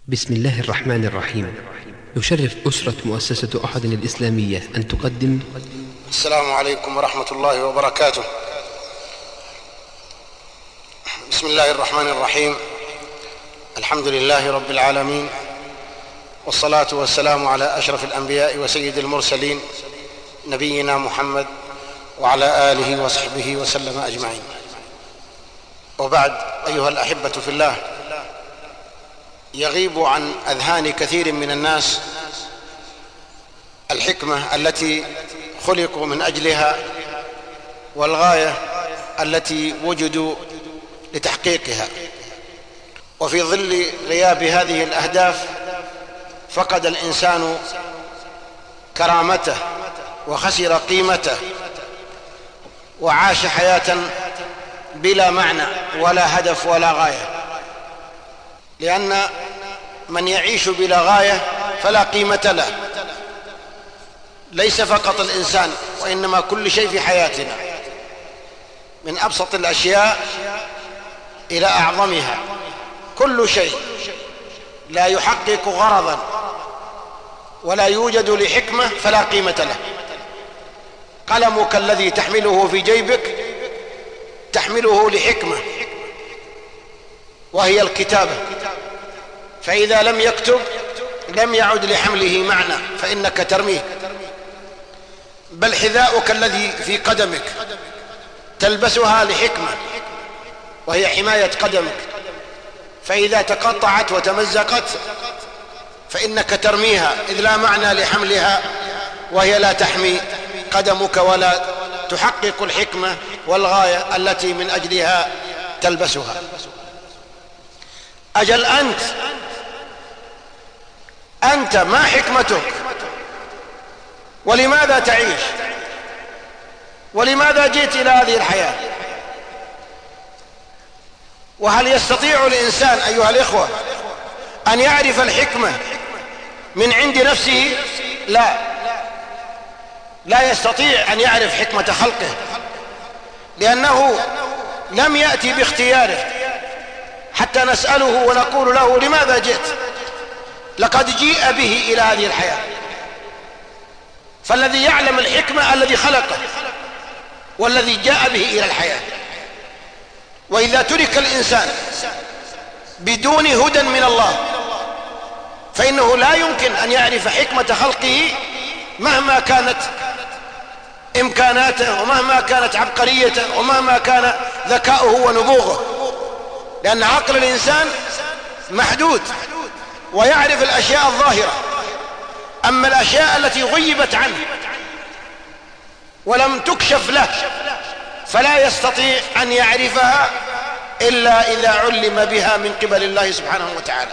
بسم الله الرحمن الرحيم. يشرف أسرة مؤسسة أحد الإسلامية أن تقدم. السلام عليكم ورحمة الله وبركاته. بسم الله الرحمن الرحيم. الحمد لله رب العالمين، والصلاة والسلام على أشرف الأنبياء وسيد المرسلين نبينا محمد وعلى آله وصحبه وسلم أجمعين. وبعد، أيها الأحبة في الله، يغيب عن أذهان كثير من الناس الحكمة التي خلقوا من أجلها والغاية التي وجدوا لتحقيقها. وفي ظل غياب هذه الأهداف فقد الإنسان كرامته وخسر قيمته وعاش حياة بلا معنى ولا هدف ولا غاية، لأن من يعيش بلا غاية فلا قيمة له. ليس فقط الإنسان، وإنما كل شيء في حياتنا، من أبسط الأشياء إلى أعظمها، كل شيء لا يحقق غرضا ولا يوجد لحكمة فلا قيمة له. قلمك الذي تحمله في جيبك تحمله لحكمة، وهي الكتابة، فإذا لم يكتب لم يعد لحمله معنى فإنك ترميه. بل حذاؤك الذي في قدمك تلبسها لحكمة، وهي حماية قدمك، فإذا تقطعت وتمزقت فإنك ترميها إذ لا معنى لحملها، وهي لا تحمي قدمك ولا تحقق الحكمة والغاية التي من أجلها تلبسها. أجل أنت ما حكمتك؟ ولماذا تعيش؟ ولماذا جئت إلى هذه الحياة؟ وهل يستطيع الإنسان أيها الإخوة أن يعرف الحكمة من عند نفسه؟ لا يستطيع أن يعرف حكمة خلقه، لأنه لم يأتي باختياره حتى نسأله ونقول له لماذا جئت؟ لقد جيء به إلى هذه الحياة. فالذي يعلم الحكمة الذي خلقه والذي جاء به إلى الحياة. وإذا ترك الإنسان بدون هدى من الله فإنه لا يمكن أن يعرف حكمة خلقه مهما كانت إمكاناته ومهما كانت عبقريته ومهما كان ذكاؤه ونبوغه، لأن عقل الإنسان محدود ويعرف الأشياء الظاهرة، أما الأشياء التي غيبت عنه ولم تكشف له فلا يستطيع أن يعرفها إلا إذا علم بها من قبل الله سبحانه وتعالى.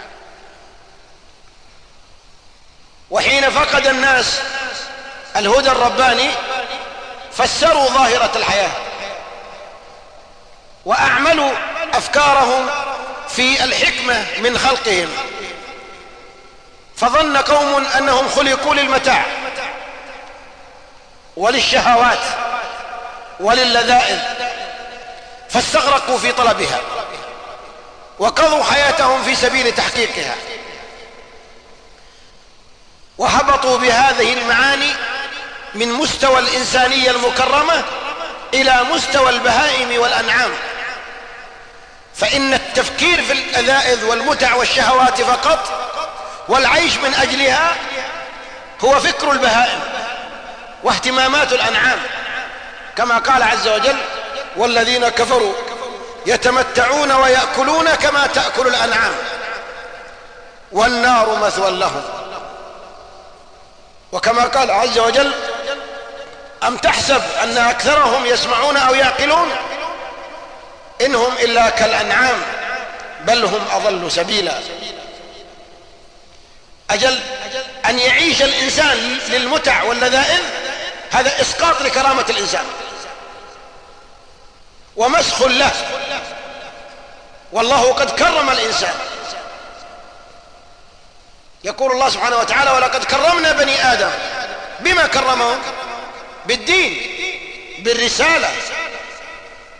وحين فقد الناس الهدى الرباني فسروا ظاهرة الحياة وأعملوا أفكارهم في الحكمة من خلقهم، فظن قوم أنهم خلقوا للمتاع وللشهوات وللذائذ فاستغرقوا في طلبها وقضوا حياتهم في سبيل تحقيقها، وهبطوا بهذه المعاني من مستوى الإنسانية المكرمة إلى مستوى البهائم والأنعام. فإن التفكير في اللذائذ والمتع والشهوات فقط والعيش من أجلها هو فكر البهائم واهتمامات الأنعام، كما قال عز وجل: والذين كفروا يتمتعون ويأكلون كما تأكل الأنعام والنار مثوى لهم. وكما قال عز وجل: أم تحسب أن أكثرهم يسمعون أو يعقلون إنهم إلا كالأنعام بل هم أضل سبيلا. أجل أن يعيش الإنسان للمتع واللذائذ هذا إسقاط لكرامة الإنسان ومسخ له، والله قد كرم الإنسان. يقول الله سبحانه وتعالى: ولقد كرمنا بني آدم. بما كرمهم؟ بالدين، بالرسالة،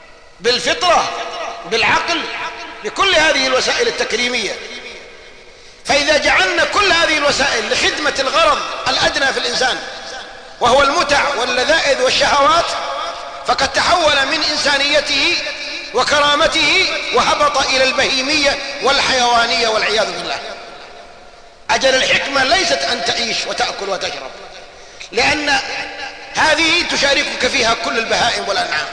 بالفطرة، بالعقل، بكل هذه الوسائل التكريمية. فإذا جعلنا كل هذه الوسائل لخدمة الغرض الأدنى في الإنسان وهو المتع واللذائذ والشهوات، فقد تحول من إنسانيته وكرامته وهبط إلى البهيمية والحيوانية والعياذ بالله. أجل الحكمة ليست أن تعيش وتأكل وتشرب، لأن هذه تشاركك فيها كل البهائم والأنعام.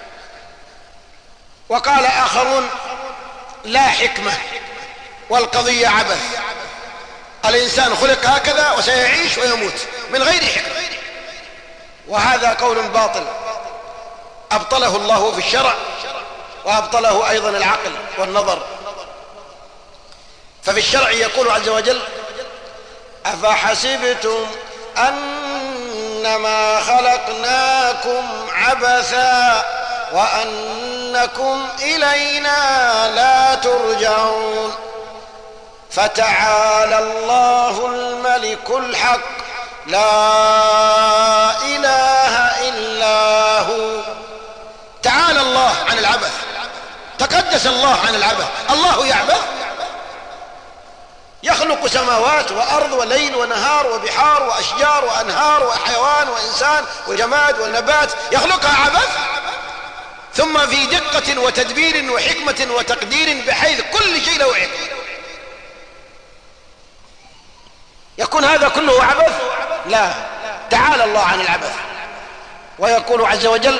وقال آخرون لا حكمة والقضية عبث، الإنسان خلق هكذا وسيعيش ويموت من غير حكمة، وهذا قول باطل أبطله الله في الشرع وأبطله أيضا العقل والنظر. ففي الشرع يقول عز وجل أفحسبتم أنما خلقناكم عبثا وأنكم إلينا لا ترجعون فتعالى الله الملك الحق لا إله إلا هو. تعالى الله عن العبث، تقدس الله عن العبث. الله يعبث؟ يخلق سماوات وأرض وليل ونهار وبحار وأشجار وأنهار وحيوان وإنسان وجماد والنبات، يخلقها عبث؟ ثم في دقة وتدبير وحكمة وتقدير بحيث كل شيء له حكمة. يكون هذا كله عبث؟ لا، تعالى الله عن العبث. ويقول عز وجل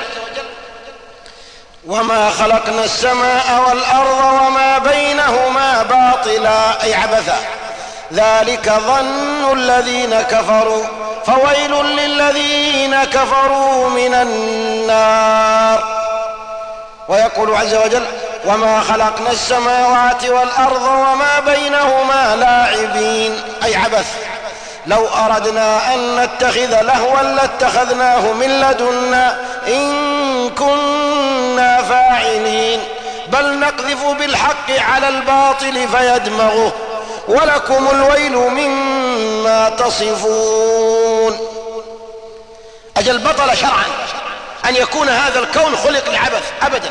وما خلقنا السماء والأرض وما بينهما باطلا أي عبثا ذلك ظن الذين كفروا فويل للذين كفروا من النار. ويقول عز وجل وما خلقنا السماوات والأرض وما بينهما لاعبين أي عبث لو أردنا أن نتخذ لهوا لاتخذناه من لدنا إن كنا فاعلين بل نقذف بالحق على الباطل فيدمغه ولكم الويل مما تصفون. أجل بطل شرعا أن يكون هذا الكون خلق لعبث أبدا،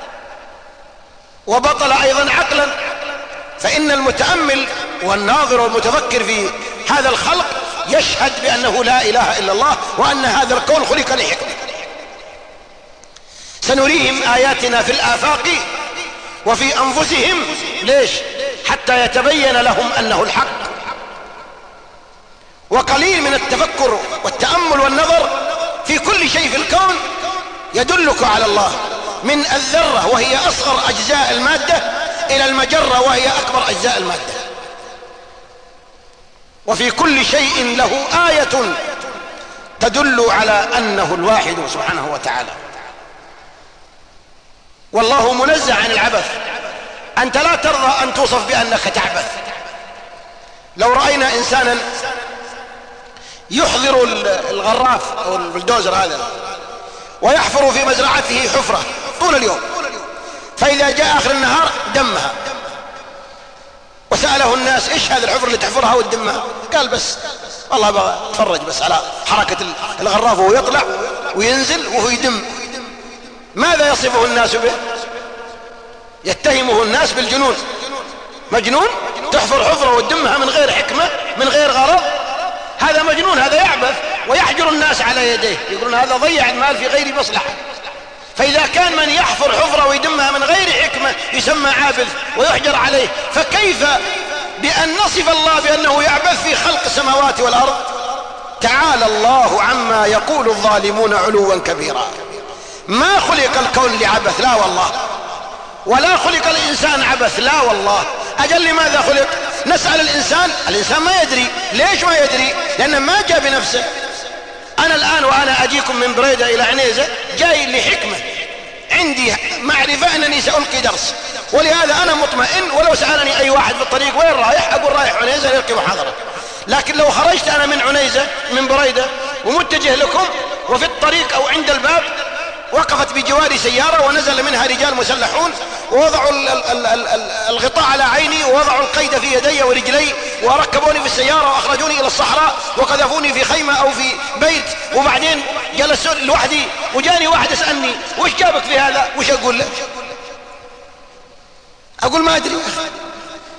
وبطل أيضا عقلا، فإن المتأمل والناظر والمتفكر في هذا الخلق يشهد بأنه لا إله إلا الله وأن هذا الكون خلق لحكمة. سنريهم آياتنا في الآفاق وفي أنفسهم، ليش؟ حتى يتبين لهم أنه الحق. وقليل من التفكر والتأمل والنظر في كل شيء في الكون يدلك على الله، من الذرة وهي أصغر أجزاء المادة إلى المجرة وهي أكبر أجزاء المادة، وفي كل شيء له آية تدل على أنه الواحد سبحانه وتعالى. والله منزه عن العبث. أنت لا ترضى أن توصف بأنك تعبث. لو رأينا إنسانا يحضر الغراف أو البلدوزر هذا ويحفر في مزرعته حفرة طول اليوم، فإذا جاء آخر النهار دمها، وسأله الناس إيش هذا الحفر اللي تحفرها وتدمها؟ قال بس والله بقى اتفرج بس على حركة الغراف وهو يطلع وينزل وهو يدم. ماذا يصفه الناس به؟ يتهمه الناس بالجنون. مجنون تحفر حفرة وتدمها من غير حكمة من غير غرض، هذا مجنون، هذا يعبث ويحجر الناس على يديه، يقولون هذا ضيع المال في غير مصلحة. فإذا كان من يحفر حفرة ويدمها من غير حكمة يسمى عابث ويحجر عليه، فكيف بأن نصف الله بأنه يعبث في خلق السماوات والأرض؟ تعالى الله عما يقول الظالمون علوا كبيرا. ما خلق الكون لعبث، لا والله، ولا خلق الإنسان عبث، لا والله. أجل لماذا خلق؟ نسأل الإنسان ما يدري. ليش ما يدري؟ لأنه ما جاء بنفسه. أنا الآن وأنا أجيكم من بريدة إلى عنيزة جاي لحكمة، عندي معرفة أنني سألقي درس، ولهذا أنا مطمئن. ولو سألني أي واحد في الطريق وين رايح أقول رايح عنيزة لألقي محاضرة. لكن لو خرجت أنا من عنيزة من بريدة ومتجه لكم وفي الطريق أو عند الباب وقفت بجواري سيارة ونزل منها رجال مسلحون ووضعوا الغطاء على عيني ووضعوا القيد في يدي ورجلي وركبوني في السيارة وأخرجوني إلى الصحراء وقذفوني في خيمة أو في بيت، وبعدين جلست لوحدي وجاني واحد يسألني وش جابك في هذا؟ وش أقول له؟ أقول ما أدري.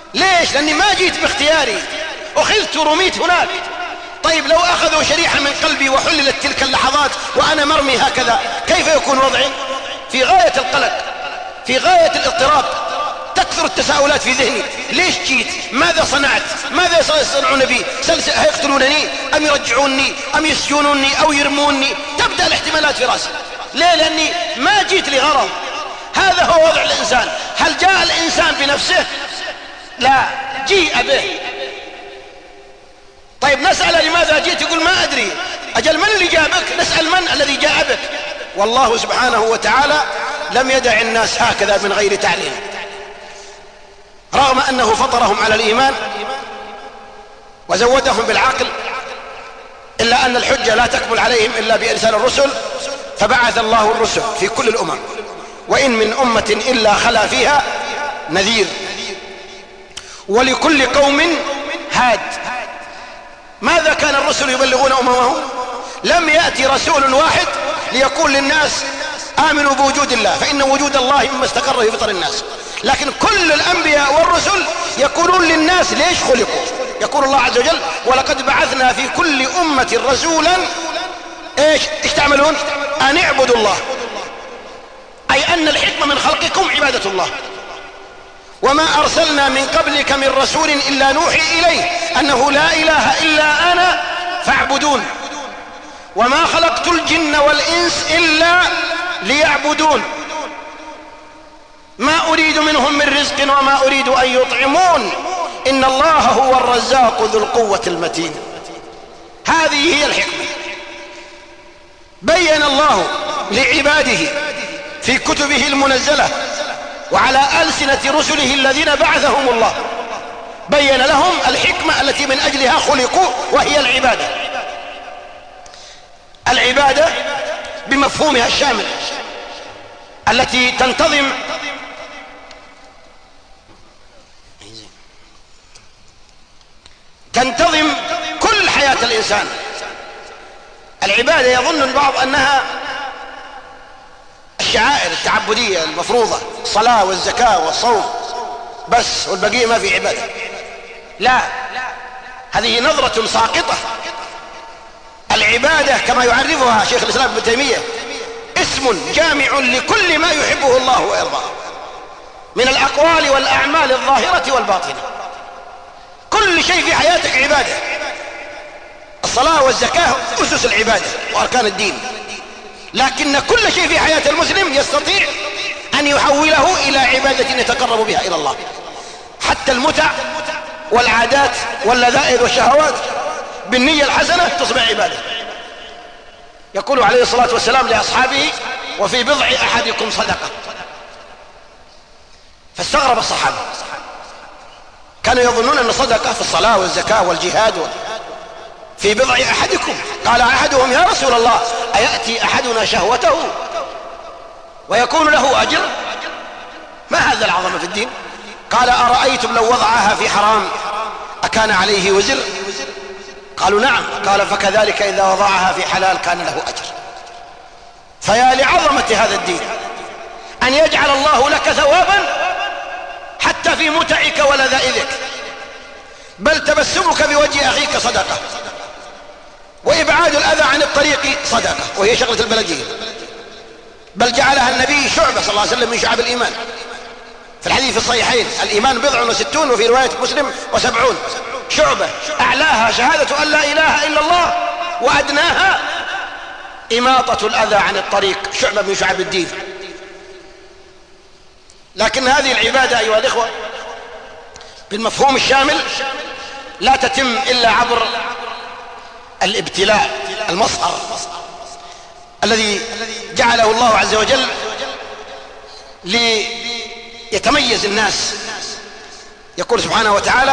ليش؟ لأني ما جيت باختياري، أخذت ورميت هناك. طيب لو أخذوا شريحة من قلبي وحللت تلك اللحظات وأنا مرمي هكذا، كيف يكون وضعي؟ في غاية القلق، في غاية الاضطراب، تكثر التساؤلات في ذهني. ليش جيت؟ ماذا صنعت؟ ماذا سيصنعون بي؟ هيقتلونني أم يرجعوني أم يسجنوني أو يرموني؟ تبدأ الاحتمالات في رأسي. ليه؟ لأني ما جيت لغرض. هذا هو وضع الإنسان. هل جاء الإنسان بنفسه؟ لا، جيء به. طيب نسأل لماذا جئت؟ يقول ما أدري. أجل من اللي جابك؟ نسأل من الذي جاء بك. والله سبحانه وتعالى لم يدع الناس هكذا من غير تعليم، رغم أنه فطرهم على الإيمان وزودهم بالعقل، إلا أن الحجة لا تكمل عليهم إلا بإرسال الرسل، فبعث الله الرسل في كل الأمم، وإن من أمة إلا خلا فيها نذير، ولكل قوم هاد. ماذا كان الرسل يبلغون أممهم؟ لم يأتي رسول واحد ليقول للناس آمنوا بوجود الله، فإن وجود الله مما استقر في فطر الناس. لكن كل الأنبياء والرسل يقولون للناس ليش خلقوا. يقول الله عز وجل ولقد بعثنا في كل أمة رسولا ايش تعملون؟ أن اعبدوا الله، أي أن الحكمة من خلقكم عبادة الله. وما أرسلنا من قبلك من رسول إلا نوحي إليه أنه لا إله إلا أنا فاعبدون، وما خلقت الجن والإنس إلا ليعبدون، ما أريد منهم من رزق وما أريد أن يطعمون، إن الله هو الرزاق ذو القوة المتين. هذه هي الحكمة. بين الله لعباده في كتبه المنزلة وعلى ألسنة رسله الذين بعثهم الله، بين لهم الحكمة التي من أجلها خلقوا، وهي العبادة. العبادة بمفهومها الشامل التي تنتظم كل حياة الإنسان. العبادة يظن البعض أنها الشعائر التعبدية المفروضة، الصلاة والزكاة والصوم بس، والبقية ما في عبادة. لا، هذه نظرة ساقطة. العبادة كما يعرفها شيخ الإسلام ابن تيمية اسم جامع لكل ما يحبه الله ويرضاه من الأقوال والأعمال الظاهرة والباطنة. كل شيء في حياتك عبادة. الصلاة والزكاة أسس العبادة وأركان الدين، لكن كل شيء في حياة المسلم يستطيع أن يحوله إلى عبادة يتقرب بها إلى الله. حتى المتع والعادات واللذائذ والشهوات بالنية الحسنة تصبح عبادة. يقول عليه الصلاة والسلام لأصحابه وفي بضع أحدكم صدقة. فاستغرب الصحابة، كانوا يظنون أن صدقة في الصلاة والزكاة والجهاد في بضع أحدكم. قال أحدهم يا رسول الله أيأتي أحدنا شهوته ويكون له أجر؟ ما هذا العظمة في الدين؟ قال أرأيتم لو وضعها في حرام أكان عليه وزر؟ قالوا نعم. قال فكذلك إذا وضعها في حلال كان له أجر. فيا لعظمة هذا الدين أن يجعل الله لك ثوابا حتى في متعك ولذائذك. بل تبسمك بوجه أخيك صدقة، وإبعاد الأذى عن الطريق صدقة، وهي شغلة البلدية. بل جعلها النبي شعبة صلى الله عليه وسلم من شعب الإيمان. في الحديث في الصحيحين الإيمان 60 وفي رواية مسلم 70 شعبة، أعلاها شهادة أن لا إله إلا الله، وأدناها إماطة الأذى عن الطريق، شعبة من شعب الدين. لكن هذه العبادة أيها الإخوة بالمفهوم الشامل لا تتم إلا عبر الابتلاء المصهر الذي جعله الله عز وجل ليتميز الناس. يقول سبحانه وتعالى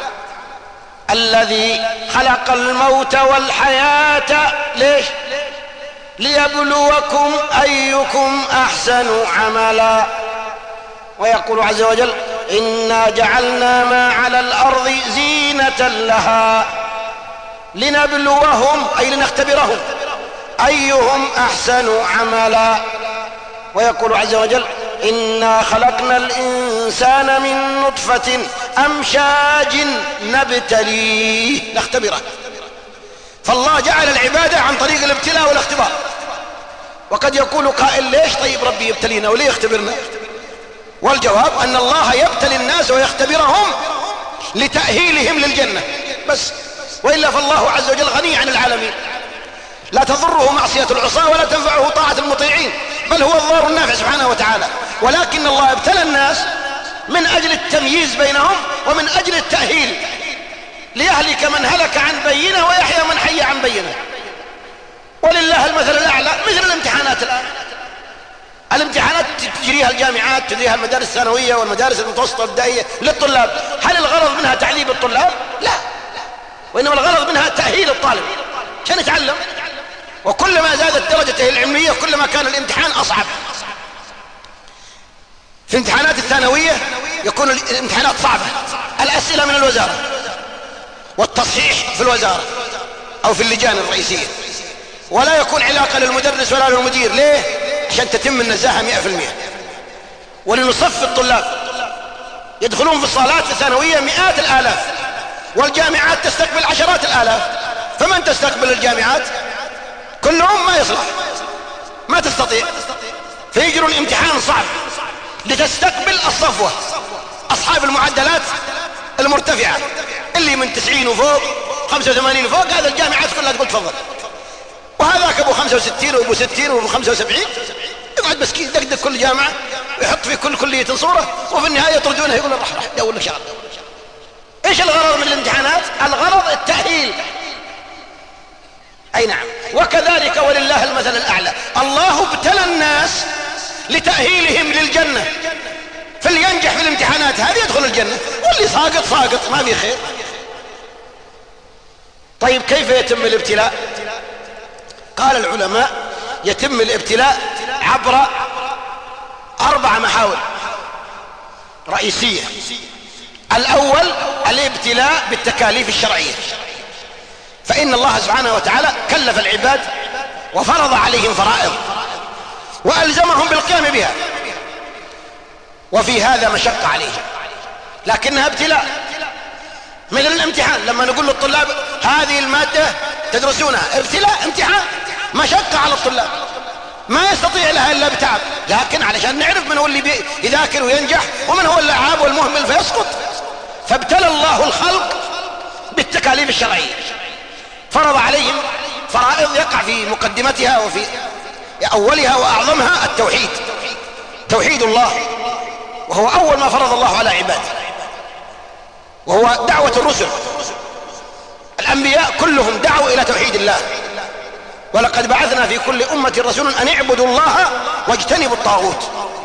الذي خلق الموت والحياة ليش؟ ليبلوكم أيكم أحسن عملا. ويقول عز وجل إنا جعلنا ما على الأرض زينة لها لنبلوهم أي لنختبرهم أيهم أحسن عملا. ويقول عز وجل إنا خلقنا الإنسان من نطفة أمشاج نبتليه نختبره. فالله جعل العبادة عن طريق الابتلاء والاختبار. وقد يقول قائل ليش طيب ربي يبتلينا وليه يختبرنا؟ والجواب أن الله يبتلي الناس ويختبرهم لتأهيلهم للجنة بس، وإلا فالله عز وجل غني عن العالمين، لا تضره معصية العصاة ولا تنفعه طاعة المطيعين، بل هو الضار النافع سبحانه وتعالى. ولكن الله ابتلى الناس من أجل التمييز بينهم ومن أجل التأهيل، ليهلك من هلك عن بينه ويحيى من حي عن بينه. ولله المثل الأعلى مثل الامتحانات الآن. الامتحانات تجريها الجامعات، تجريها المدارس الثانوية والمدارس المتوسطة والابتدائية للطلاب. هل الغرض منها تعذيب الطلاب؟ لا، وإنما الغرض منها تأهيل الطالب عشان يتعلم. وكلما زادت درجته العلمية كلما كان الامتحان أصعب. في الامتحانات الثانوية يكون الامتحانات صعبة، الأسئلة من الوزارة والتصحيح في الوزارة أو في اللجان الرئيسية، ولا يكون علاقة للمدرس ولا للمدير. ليه؟ عشان تتم النزاهة 100%، ولنصف الطلاب يدخلون في الصالات الثانوية مئات الآلاف، والجامعات تستقبل عشرات الآلاف. فمن تستقبل الجامعات؟ كلهم ما يصلح، ما تستطيع، فيجرون امتحان صعب لتستقبل الصفوة، أصحاب المعدلات المرتفعة اللي من 90 وفوق 85 وفوق. هذا الجامعات كلها تقول تفضل، وهذاك ابو 65 وابو 60 وابو 75 يقعد مسكين يدقدق كل جامعة ويحط في كل كلية صورة، وفي النهاية يطردونه يقول راح دور لك شغل. ايش الغرض من الامتحانات؟ الغرض التأهيل. اي نعم. وكذلك ولله المثل الأعلى، الله ابتلى الناس لتأهيلهم للجنة، فاللي ينجح في الامتحانات هذه يدخل الجنة، واللي ساقط ساقط ما في خير. طيب كيف يتم الابتلاء؟ قال العلماء يتم الابتلاء عبر 4 محاور رئيسية. الأول الابتلاء بالتكاليف الشرعية، فإن الله سبحانه وتعالى كلف العباد وفرض عليهم فرائض وألزمهم بالقيام بها، وفي هذا مشقة عليهم لكنها ابتلاء. مثل الامتحان، لما نقول للطلاب هذه المادة تدرسونها، ابتلاء امتحان، مشقة على الطلاب ما يستطيع لها إلا بتعب، لكن علشان نعرف من هو اللي يذاكر وينجح ومن هو اللعاب والمهمل فيسقط. فابتلى الله الخلق بالتكاليف الشرعية، فرض عليهم فرائض يقع في مقدمتها وفي أولها وأعظمها التوحيد، توحيد الله، وهو أول ما فرض الله على عباده، وهو دعوة الرسل. الأنبياء كلهم دعوا إلى توحيد الله، ولقد بعثنا في كل أمة رسولا أن اعبدوا الله واجتنبوا الطاغوت.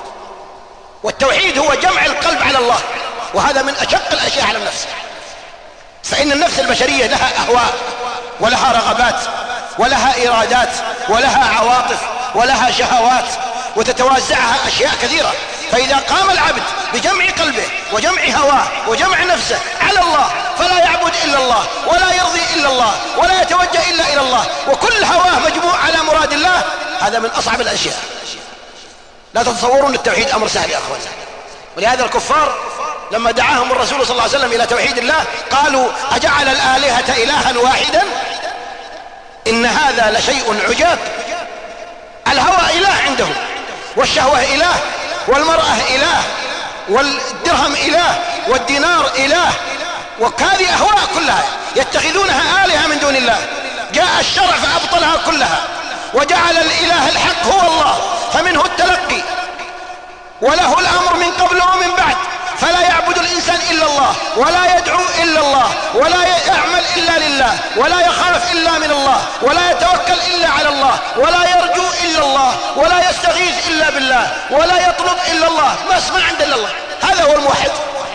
والتوحيد هو جمع القلب على الله، وهذا من أشق الأشياء على النفس، فإن النفس البشرية لها أهواء ولها رغبات ولها إرادات ولها عواطف ولها شهوات، وتتوزعها أشياء كثيرة. فإذا قام العبد بجمع قلبه وجمع هواه وجمع نفسه على الله فلا يعبد إلا الله ولا يرضي إلا الله ولا يتوجه إلا إلى الله، وكل هواه مجموع على مراد الله، هذا من أصعب الأشياء. لا تتصورون التوحيد أمر سهل يا أخوان. ولهذا الكفار لما دعاهم الرسول صلى الله عليه وسلم إلى توحيد الله قالوا أجعل الآلهة إلها واحدا إن هذا لشيء عجاب. الهوى إله عندهم، والشهوة إله، والمرأة إله، والدرهم إله، والدينار إله، وهذه أهواء كلها يتخذونها آلهة من دون الله. جاء الشرع فأبطلها كلها وجعل الإله الحق هو الله، فمنه التلقي وله الأمر من قبل ومن بعد، فلا يعبد الإنسان إلا الله ولا يدعو إلا الله ولا يعمل إلا لله ولا يخاف إلا من الله ولا يتوكل إلا على الله ولا يرجو إلا الله ولا يستغيث إلا بالله ولا يطلب إلا الله، ما اسمع عند إلا الله. هذا هو الموحد.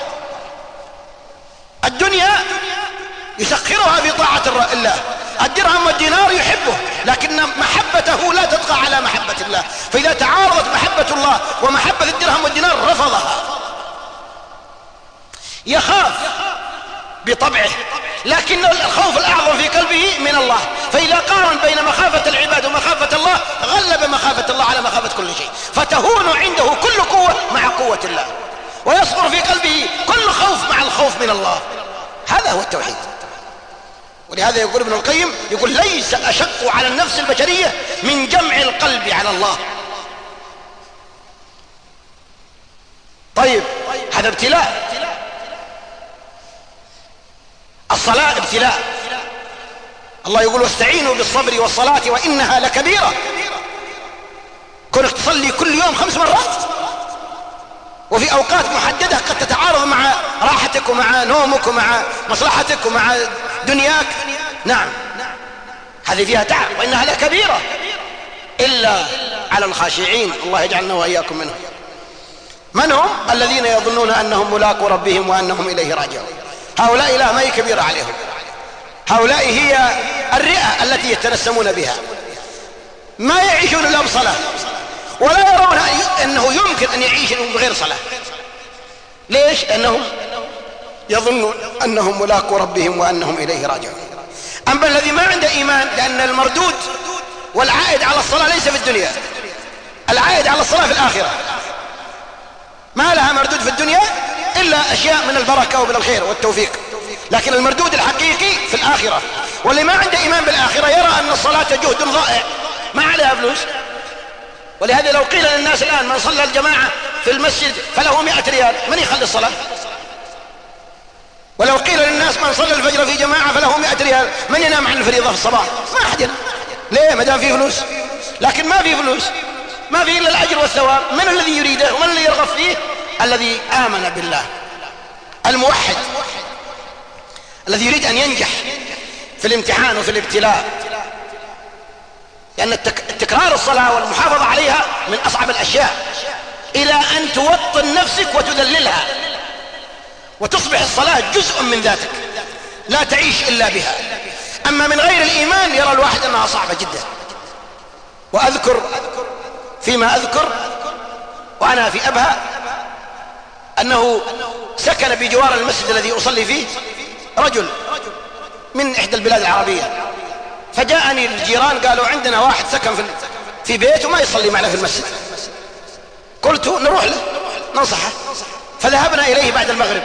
الدنيا يسخرها في طاعة الله، الدرهم والدينار يحبه لكن محبته لا تبقى على محبة الله، فإذا تعارضت محبة الله ومحبة الدرهم والدينار رفضها. يخاف بطبعه، لكن الخوف الأعظم في قلبه من الله. فإذا قارن بين مخافة العباد ومخافة الله غلب مخافة الله على مخافة كل شيء، فتهون عنده كل قوة مع قوة الله، ويصبر في قلبه كل خوف مع الخوف من الله. هذا هو التوحيد. ولهذا يقول ابن القيم، يقول ليس أشق على النفس البشرية من جمع القلب على الله. طيب هذا ابتلاء. الصلاة ابتلاء. الله يقول واستعينوا بالصبر والصلاة وإنها لكبيرة. كونك تصلي كل يوم 5 مرات وفي أوقات محددة قد تتعارض مع راحتك ومع نومك ومع مصلحتك ومع دنياك، نعم هذه فيها تعب، وإنها لكبيرة إلا على الخاشعين. الله يجعلنا وإياكم منهم. من هم؟ الذين يظنون أنهم ملاقو ربهم وأنهم إليه راجعون. هؤلاء لا ما هي كبيرة عليهم، هؤلاء هي الرئة التي يتنسمون بها، ما يعيشون إلا بصلاة، ولا يرون أنه يمكن أن يعيشوا بغير صلاة. ليش؟ أنهم يظنون أنهم ملاقو ربهم وأنهم إليه راجعون. أما الذي ما عنده إيمان، لأن المردود والعائد على الصلاة ليس في الدنيا، العائد على الصلاة في الآخرة، ما لها مردود في الدنيا إلا أشياء من البركة ومن الخير والتوفيق، لكن المردود الحقيقي في الآخرة. واللي ما عنده إيمان بالآخرة يرى أن الصلاة جهد ضائع ما عليها فلوس. ولهذا لو قيل للناس الآن من صلى الجماعة في المسجد فله 100 ريال، من يخلي الصلاة؟ ولو قيل للناس من صلى الفجر في جماعة فله 100 ريال، من ينام عن الفريضة في الصباح؟ ما أحد ينام. ليه؟ ما دام فيه فلوس. لكن ما فيه فلوس، ما فيه إلا الأجر والثواب. من الذي يريده ومن الذي يرغب فيه؟ الذي آمن بالله، الموحد، الذي يريد أن ينجح في الامتحان وفي الابتلاء. لأن تكرار الصلاة والمحافظة عليها من أصعب الأشياء، إلى أن توطن نفسك وتذللها وتصبح الصلاة جزء من ذاتك لا تعيش إلا بها. أما من غير الإيمان يرى الواحد أنها صعبة جدا. وأذكر فيما أذكر وأنا في أبها أنه سكن بجوار المسجد الذي أصلي فيه رجل من إحدى البلاد العربية، فجاءني الجيران قالوا عندنا واحد سكن في بيت وما يصلي معنا في المسجد. قلت نروح له ننصحه، فذهبنا إليه بعد المغرب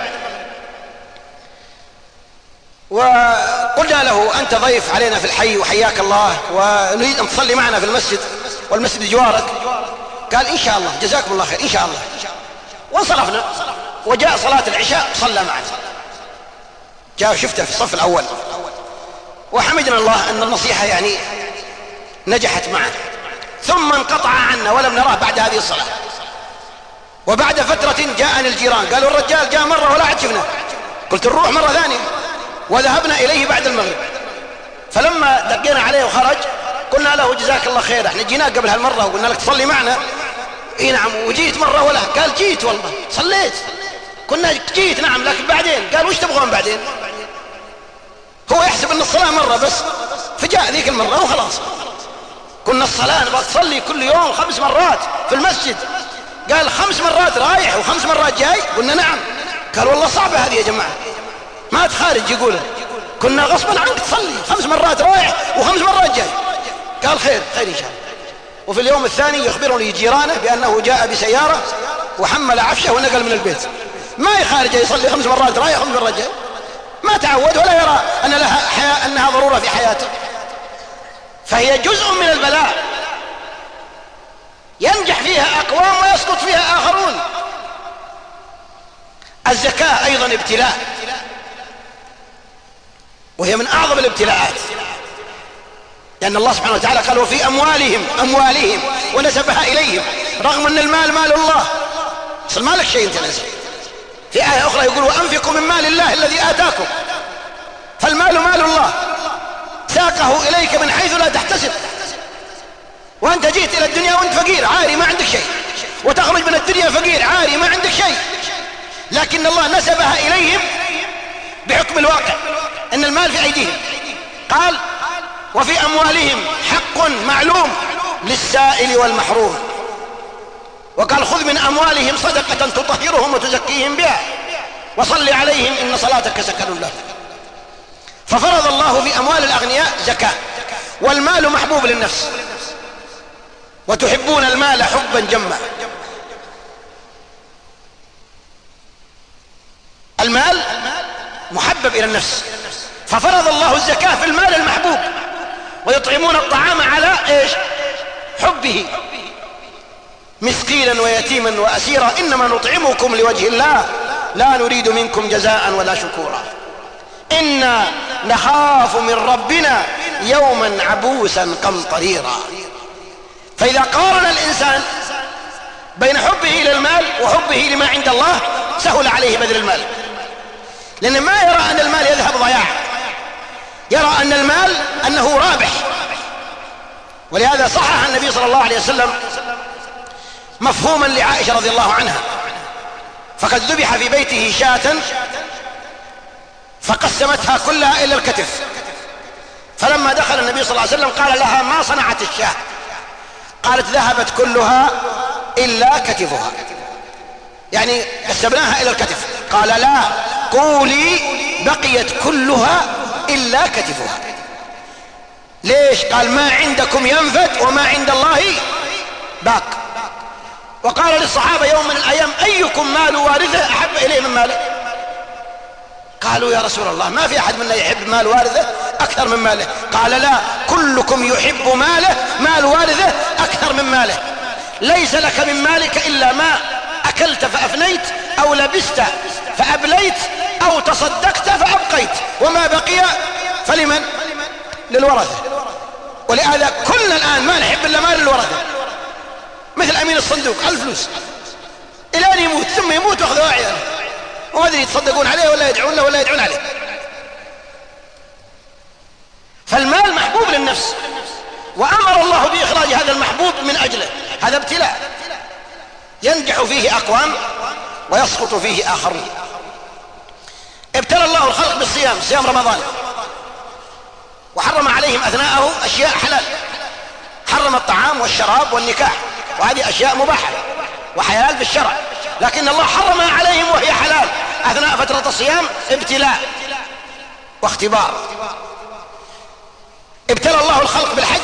وقلنا له أنت ضيف علينا في الحي وحياك الله، ونريد أن تصلي معنا في المسجد والمسجد بجوارك. قال إن شاء الله جزاكم الله خير إن شاء الله. وانصرفنا، وجاء صلاة العشاء صلى معنا، جاء شفته في الصف الأول، وحمدنا الله أن النصيحة يعني نجحت معه. ثم انقطع عنا ولم نراه بعد هذه الصلاة. وبعد فترة جاءني الجيران قالوا الرجال جاء مرة ولا عاد شفناه. قلت نروح مرة ثانية، وذهبنا إليه بعد المغرب. فلما دقينا عليه وخرج قلنا له جزاك الله خير، احنا جيناك قبل هالمرة وقلنا لك تصلي معنا. اي نعم، وجيت مرة ولا؟ قال جيت والله صليت. كنا جيت نعم، لكن بعدين. قال وش تبغون بعدين؟ هو يحسب ان الصلاة مرة بس، فجاء ذيك المرة وخلاص. كنا الصلاة نبغى تصلي كل يوم 5 مرات في المسجد. قال 5 مرات رايح و5 مرات جاي؟ قلنا نعم. قال والله صعبة هذه يا جماعة، ما تخارج يقوله، كنا غصبا عنك تصلي 5 مرات رايح و5 مرات جاي. قال خير خير إن شاء الله. وفي اليوم الثاني يخبرني جيرانه بأنه جاء بسيارة وحمل عفشه ونقل من البيت. ما يخارج يصلي 5 مرات رايح 5 مرات جاي، ما تعود ولا يرى أن لها حياة، أنها ضرورة في حياته. فهي جزء من البلاء ينجح فيها أقوام ويسقط فيها آخرون. الزكاة أيضا ابتلاء، وهي من أعظم الابتلاءات، لأن الله سبحانه وتعالى قال وفي أموالهم ونسبها إليهم، رغم أن المال مال الله، أصل مالك شيء أنت نسب. في آية أخرى يقول وأنفقوا من مال الله الذي آتاكم، فالمال مال الله ساقه إليك من حيث لا تحتسب. وأنت جيت إلى الدنيا وأنت فقير عاري ما عندك شيء، وتخرج من الدنيا فقير عاري ما عندك شيء، لكن الله نسبها إليهم بحكم الواقع أن المال في أيديهم. قال وفي أموالهم حق معلوم للسائل والمحروم، وقال خذ من أموالهم صدقة تطهرهم وتزكيهم بها وصل عليهم إن صلاتك سكن لهم. ففرض الله في أموال الأغنياء زكاة. والمال محبوب للنفس، وتحبون المال حبا جما. المال محبب إلى النفس، ففرض الله الزكاة في المال المحبوب. ويطعمون الطعام على إيش؟ حبه، مسكينا ويتيما وأسيرا، إنما نطعمكم لوجه الله لا نريد منكم جزاء ولا شكورا إنا نخاف من ربنا يوما عبوسا قمطريرا. فإذا قارن الإنسان بين حبه للمال وحبه لما عند الله سهل عليه بذل المال، لأن ما يرى أن المال يذهب ضياع، يرى أن المال أنه رابح. ولهذا صحح النبي صلى الله عليه وسلم مفهوما لعائشة رضي الله عنها، فقد ذبح في بيته شاة فقسمتها كلها إلا الكتف، فلما دخل النبي صلى الله عليه وسلم قال لها: ما صنعت الشاة؟ قالت: ذهبت كلها إلا كتفها، يعني قسمناها إلى الكتف. قال: لا، قولي بقيت كلها إلا كتفها. ليش؟ قال: ما عندكم ينفد وما عند الله باق. وقال للصحابة يوم من الأيام: أيكم مال وارثه أحب إليه من ماله؟ قالوا: يا رسول الله، ما في أحد منا يحب مال وارثه أكثر من ماله. قال: لا، كلكم يحب مال وارثه أكثر من ماله. ليس لك من مالك إلا ما أكلت فأفنيت، أو لبست فأبليت، أو تصدقت فأبقيت، وما بقي فلمن؟ للورثة. ولهذا كلنا الآن ما نحب إلا مال الورثة، مثل أمين الصندوق الفلوس إلى أن يموت، ثم يموت وأخذوا عياله وما أدري يتصدقون عليه ولا يدعون له ولا يدعون عليه. فالمال محبوب للنفس، وأمر الله بإخراج هذا المحبوب من أجله. هذا ابتلاء ينجح فيه أقوام ويسقط فيه آخرون. ابتلى الله الخلق بالصيام، صيام رمضان، وحرم عليهم أثناءه أشياء حلال، حرم الطعام والشراب والنكاح، وهذه أشياء مباحة وحلال بالشرع، لكن الله حرمها عليهم وهي حلال أثناء فترة الصيام، ابتلاء واختبار. ابتلى الله الخلق بالحج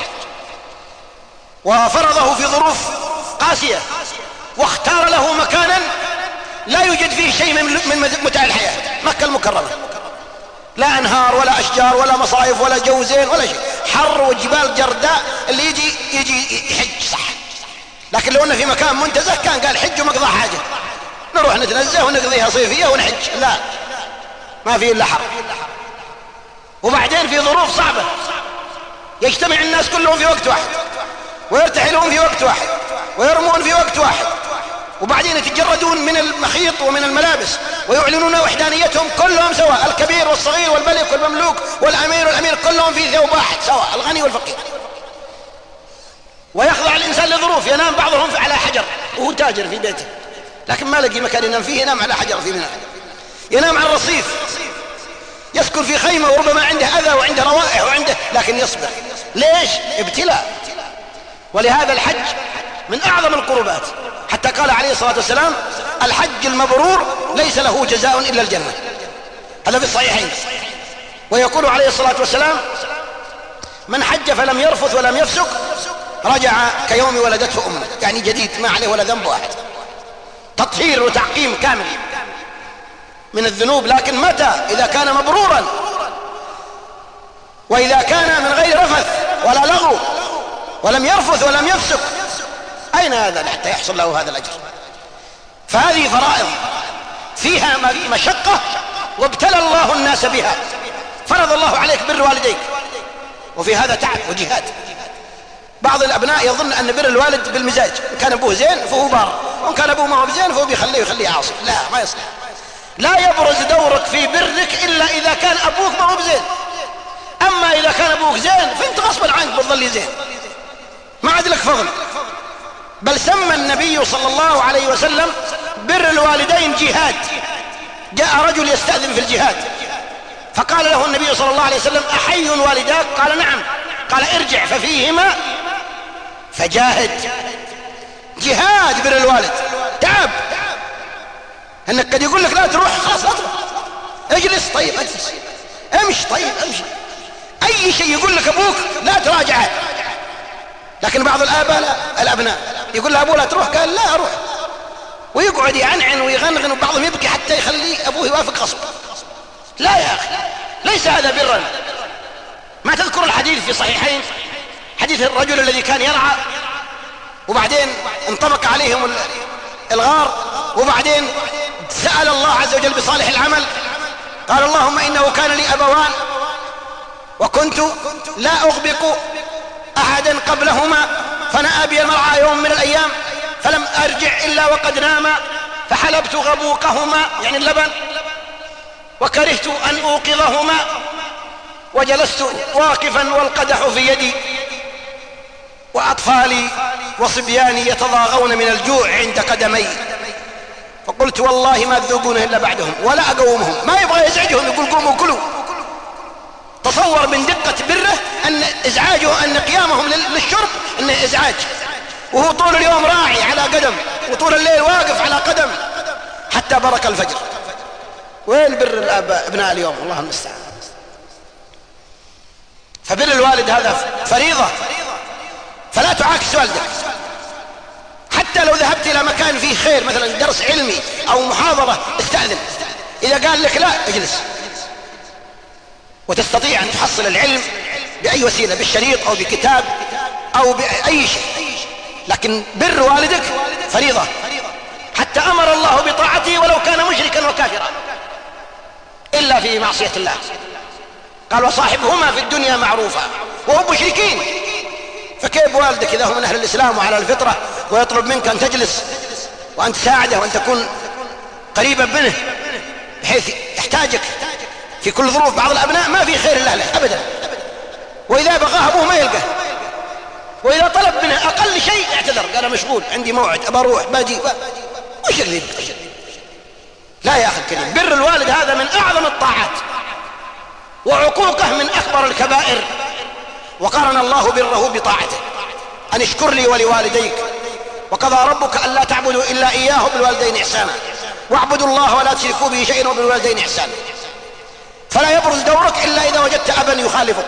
وفرضه في ظروف قاسية، واختار له مكانا لا يوجد فيه شيء من متاع الحياة، مكة المكرمة، لا أنهار ولا أشجار ولا مصايف ولا جو زين ولا شيء، حر وجبال جرداء، اللي يجي يحج صح. لكن لو أنه في مكان منتزه كان قال حج ومقضى حاجة، نروح نتنزه ونقضيها صيفية ونحج. لا، ما فيه إلا حر. وبعدين في ظروف صعبة، يجتمع الناس كلهم في وقت واحد، ويرتحلون في وقت واحد، ويرمون في وقت واحد، وبعدين يتجردون من المخيط ومن الملابس، ويعلنون وحدانيتهم كلهم سواء، الكبير والصغير والملك والمملوك والأمير والأمير، كلهم في ثوب واحد سواء، الغني والفقير. ويخضع الإنسان لظروف، ينام بعضهم على حجر وهو تاجر في بيته، لكن ما لقي مكان ينام فيه، ينام على حجر في منى، ينام على الرصيف، يسكن في خيمة وربما عنده أذى وعنده روائح وعنده، لكن يصبر. ليش؟ ابتلاء. ولهذا الحج من أعظم القربات، حتى قال عليه الصلاة والسلام: الحج المبرور ليس له جزاء إلا الجنة، هذا في الصحيحين. ويقول عليه الصلاة والسلام: من حج فلم يرفث ولم يفسق رجع كيوم ولدته أمه، يعني جديد ما عليه ولا ذنب واحد، تطهير وتعقيم كامل من الذنوب. لكن متى؟ إذا كان مبرورا، وإذا كان من غير رفث ولا لغو ولم يرفث ولم يفسق، أين هذا حتى يحصل له هذا الأجر؟ فهذه فرائض فيها مشقة، وابتلى الله الناس بها. فرض الله عليك بر والديك، وفي هذا تعب وجهاد. بعض الأبناء يظن أن بر الوالد بالمزاج، إن كان أبوه زين فهو بار، وإن كان أبوه ما هو بزين فهو يخليه عاصي. لا، ما يصلح. لا يبرز دورك في برك إلا إذا كان أبوك ما هو بزين. أما إذا كان أبوك زين فأنت غصبا عنك بتظل زين، ما عاد لك فضل. بل سمى النبي صلى الله عليه وسلم بر الوالدين جهاد. جاء رجل يستأذن في الجهاد، فقال له النبي صلى الله عليه وسلم: أحي والداك؟ قال: نعم. قال: ارجع ففيهما فجاهد. جهاد بر الوالد، تعب. انك قد يقول لك لا تروح، خلاص لا تروح، اجلس. طيب اجلس، امشي طيب امشي. اي شيء يقول لك ابوك لا تراجعه. لكن بعض الاباء لا، الابناء يقول له ابوه لا تروح، قال لا اروح، ويقعد يعنعن ويغنغن، وبعضهم يبكي حتى يخلي ابوه يوافق غصب. لا يا اخي، ليس هذا برا. ما تذكر الحديث في صحيحين، حديث الرجل الذي كان يرعى وبعدين انطبق عليهم الغار، وبعدين سأل الله عز وجل بصالح العمل، قال اللهم إنه كان لي أبوان وكنت لا أغبق أحدا قبلهما، فنأى بي المرعى يوم من الأيام فلم أرجع إلا وقد ناما، فحلبت غبوقهما يعني اللبن، وكرهت أن أوقظهما، وجلست واقفا والقدح في يدي، وأطفالي وصبياني يتضاغون من الجوع عند قدمي، فقلت والله ما تذوقونه إلا بعدهم ولا أقومهم. ما يبغى يزعجهم، يقول قوموا كلوا. تصور من دقة بره أن إزعاجه، أن قيامهم للشرب أنه إزعاج، وهو طول اليوم راعي على قدم، وطول الليل واقف على قدم حتى برك الفجر. وين بر الآباء ابناء اليوم؟ الله المستعان. فبر الوالد هذا فريضة، فلا تعاكس والدك. حتى لو ذهبت إلى مكان فيه خير، مثلا درس علمي أو محاضرة، استأذن. إذا قال لك لا، اجلس. وتستطيع أن تحصل العلم بأي وسيلة، بالشريط أو بكتاب أو بأي شيء، لكن بر والدك فريضة. حتى أمر الله بطاعته ولو كان مشركا وكافرا، إلا في معصية الله. قال وصاحبهما في الدنيا معروفا، وهم مشركين. فكيف والدك إذا هو من أهل الإسلام وعلى الفطرة ويطلب منك أن تجلس وأن تساعده وأن تكون قريبا منه بحيث يحتاجك في كل ظروف؟ بعض الأبناء ما في خير الله له أبدا، وإذا بغاه أبوه ما يلقاه، وإذا طلب منه أقل شيء اعتذر، قال مشغول عندي موعد أبى أروح باجي. وش اللي لا يا أخي الكريم، بر الوالد هذا من أعظم الطاعات، وعقوقه من أكبر الكبائر. وقارن الله بره بطاعته، أن اشكر لي ولوالديك، وقضى ربك ألا تعبدوا إلا إياه بالوالدين إحسانا، واعبدوا الله ولا تشركوا به شيئا وبالوالدين إحسانا. فلا يبرز دورك إلا إذا وجدت أبا يخالفك.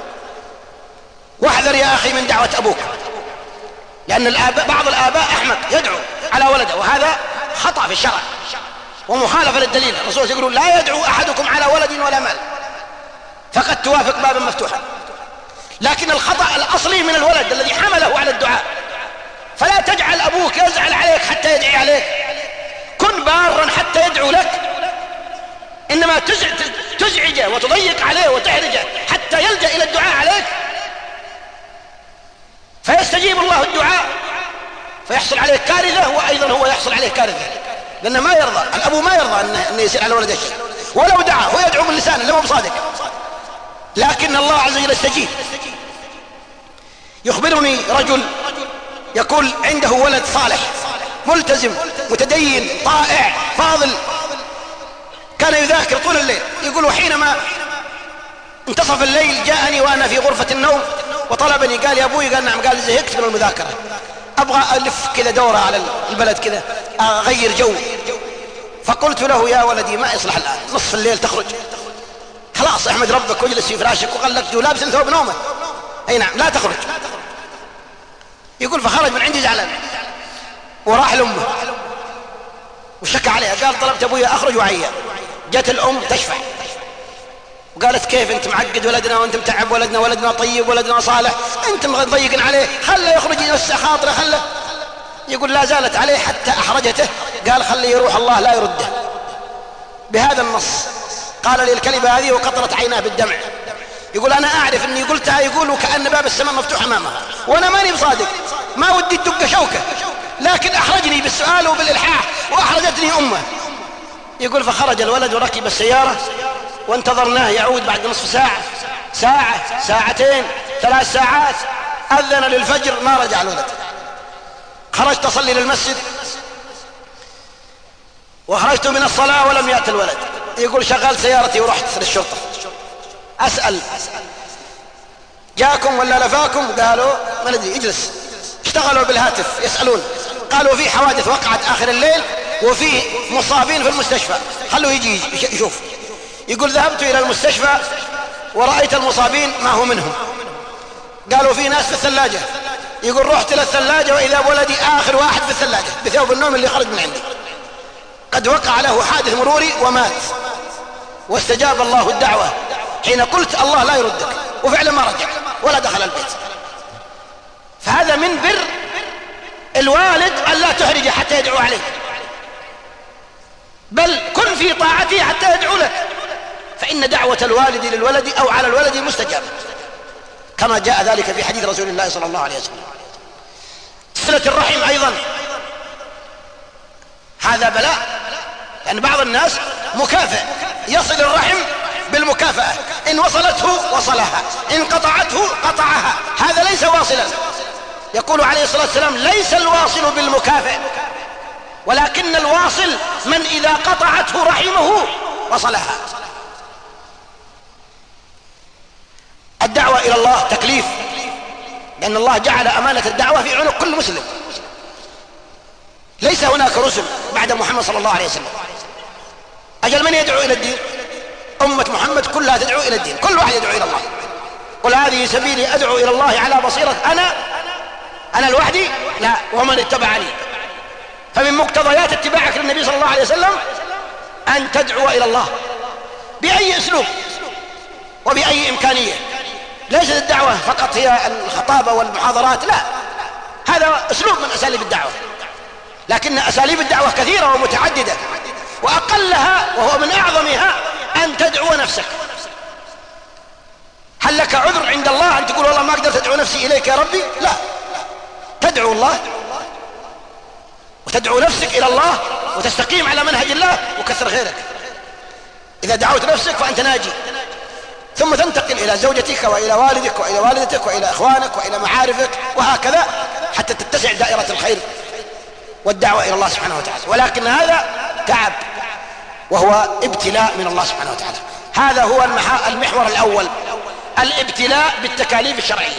واحذر يا أخي من دعوة أبوك، لأن بعض الآباء أحمق يدعو على ولده، وهذا خطأ في الشرع ومخالفة للدليل. الرسول يقول لا يدعو أحدكم على ولد ولا مال، فقد توافق بابا مفتوحا. لكن الخطأ الأصلي من الولد الذي حمله على الدعاء. فلا تجعل أبوك يزعل عليك حتى يدعي عليك، كن بارا حتى يدعو لك، إنما تزعجه وتضيق عليه وتحرجه حتى يلجأ إلى الدعاء عليك، فيستجيب الله الدعاء فيحصل عليه كارثة، وأيضا هو يحصل عليه كارثة، لأنه ما يرضى، الأبو ما يرضى أن يصير على ولده شيء، ولو دعا هو يدعو من لسانه لما بصادق، لكن الله عز وجل يستجيب. يخبرني رجل يقول عنده ولد صالح ملتزم متدين طائع فاضل، كان يذاكر طول الليل. يقول وحينما انتصف الليل جاءني وأنا في غرفة النوم وطلبني، قال يا أبوي، قال نعم، قال زهقت من المذاكرة، أبغى ألف كذا دورة على البلد كذا أغير جو. فقلت له يا ولدي ما يصلح الآن، نصف الليل تخرج، خلاص احمد ربك واجلس في فراشك وغلقت ولابس ثوب نومه، أي نعم لا تخرج. يقول فخرج من عندي زعلان وراح لأمه وشكى عليها، قال طلبت أبوي أخرج وعيا. جت الأم تشفع وقالت كيف أنت معقد ولدنا وأنت متعب ولدنا، ولدنا طيب ولدنا صالح، أنت مضيق عليه، خله يخرج يوسع خاطره خله. يقول لا زالت عليه حتى أحرجته، قال خليه يروح الله لا يرده. بهذا النص قال لي الكلمة هذه وقطرت عيناه بالدمع. يقول أنا أعرف أني قلتها، يقول وكأن باب السماء مفتوح أمامها، وأنا ماني بصادق، ما ودي تدق شوكة، لكن أحرجني بالسؤال وبالإلحاح وأحرجتني أمه. يقول فخرج الولد وركب السيارة وانتظرناه يعود بعد نصف ساعة، ساعة، ساعتين، 3 ساعات، أذن للفجر ما رجع الولد. خرجت أصلي للمسجد وخرجت من الصلاة ولم يأتي الولد. يقول شغلت سيارتي ورحت للشرطة أسأل جاكم ولا لفاكم؟ قالوا ما ندري، اجلس. اشتغلوا بالهاتف يسألون، قالوا في حوادث وقعت آخر الليل وفي مصابين في المستشفى، خلوا يجي يشوف. يقول ذهبت إلى المستشفى ورأيت المصابين ما هو منهم. قالوا في ناس في الثلاجة. يقول رحت للثلاجة وإذا ولدي آخر واحد في الثلاجة بثوب النوم اللي خرج من عندي، قد وقع له حادث مروري ومات، واستجاب الله الدعوة حين قلت الله لا يردك، وفعلا ما رجع ولا دخل البيت. فهذا من بر الوالد أن لا تحرجه حتى يدعو عليك، بل كن في طاعته حتى يدعو لك، فإن دعوة الوالد للولد أو على الولد مستجابة، كما جاء ذلك في حديث رسول الله صلى الله عليه وسلم. صلة الرحم أيضا هذا بلاء، لأن بعض الناس مكافئ، يصل الرحم بالمكافأة، إن وصلته وصلها، إن قطعته قطعها، هذا ليس واصلا. يقول عليه الصلاة والسلام ليس الواصل بالمكافئ، ولكن الواصل من إذا قطعته رحمه وصلها. الدعوة إلى الله تكليف، لأن الله جعل أمانة الدعوة في عنق كل مسلم. ليس هناك رسل بعد محمد صلى الله عليه وسلم. أجل من يدعو إلى الدين؟ أمة محمد كلها تدعو إلى الدين، كل واحد يدعو إلى الله. قل هذه سبيلي أدعو إلى الله على بصيرة أنا لوحدي لا ومن اتبعني. فمن مقتضيات اتباعك للنبي صلى الله عليه وسلم أن تدعو إلى الله بأي أسلوب وبأي إمكانية. ليست الدعوة فقط هي الخطابة والمحاضرات، لا، هذا أسلوب من أساليب الدعوة، لكن أساليب الدعوة كثيرة ومتعددة، وأقلها وهو من أعظمها أن تدعو نفسك. هل لك عذر عند الله أن تقول والله ما أقدر تدعو نفسي إليك يا ربي؟ لا، تدعو الله وتدعو نفسك إلى الله وتستقيم على منهج الله وكثر خيرك. إذا دعوت نفسك فأنت ناجي، ثم تنتقل إلى زوجتك وإلى والدك وإلى والدتك وإلى إخوانك وإلى معارفك، وهكذا حتى تتسع دائرة الخير والدعوة إلى الله سبحانه وتعالى. ولكن هذا تعب وهو ابتلاء من الله سبحانه وتعالى. هذا هو المحور الأول، الابتلاء بالتكاليف الشرعية.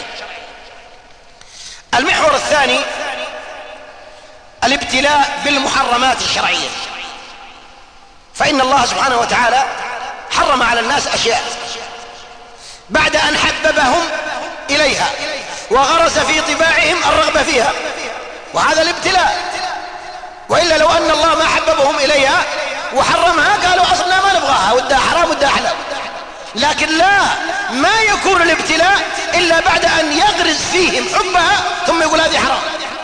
المحور الثاني الابتلاء بالمحرمات الشرعية. فإن الله سبحانه وتعالى حرم على الناس أشياء بعد أن حببهم إليها وغرس في طباعهم الرغبة فيها، وهذا الابتلاء. وإلا لو أن الله ما حببهم إليها وحرمها قالوا أصلا ما نبغاها ودها حرام ودها حلال. لكن لا، ما يكون الابتلاء إلا بعد أن يغرس فيهم حبها ثم يقول هذه حرام.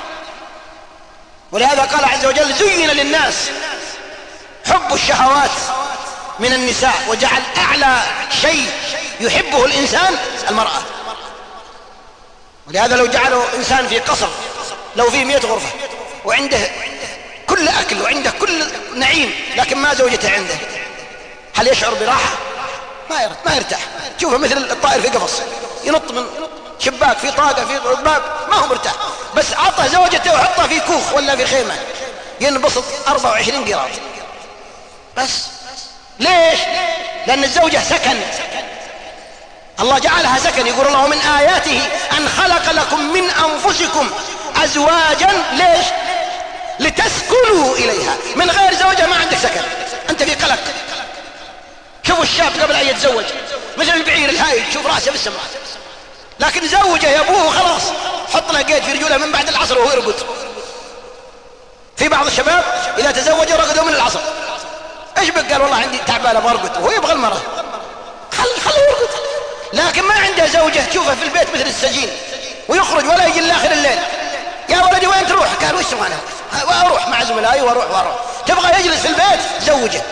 ولهذا قال عز وجل زين للناس حب الشهوات من النساء، وجعل أعلى شيء يحبه الإنسان المرأة. ولهذا لو جعلوا إنسان في قصر لو فيه 100 غرفة وعنده كل أكل وعنده كل نعيم، لكن ما زوجته عنده، هل يشعر براحة؟ ما يرتاح. تشوفه مثل الطائر في قفص، ينط من شباك في طاقة في باب، ما هو مرتاح. بس عطى زوجته وحطها في كوخ ولا في خيمة ينبسط 24 قيراط بس. ليش؟ لأن الزوجة سكن، الله جعلها سكن. يقول الله من آياته أن خلق لكم من أنفسكم أزواجا، ليش؟ لتسكنوا إليها. من غير زوجة ما عندك سكن، أنت في قلق. شوفوا الشاب قبل أن يتزوج مثل البعير الهايج، شوف رأسه في السماء، لكن زوجه يا أبوه خلاص حط له قيد في رجوله من بعد العصر وهو يرقد. في بعض الشباب إذا تزوجوا رقدوا من العصر. ايش بك؟ قال والله عندي تعبان ابغى ارقد، وهو يبغى المرأة خليه يرقد. لكن ما عنده زوجة تشوفه في البيت مثل السجين، ويخرج ولا يجي الا اخر الليل. يا ولدي وين تروح؟ قال وش انا واروح مع زملائي واروح. تبغى يجلس في البيت زوجه.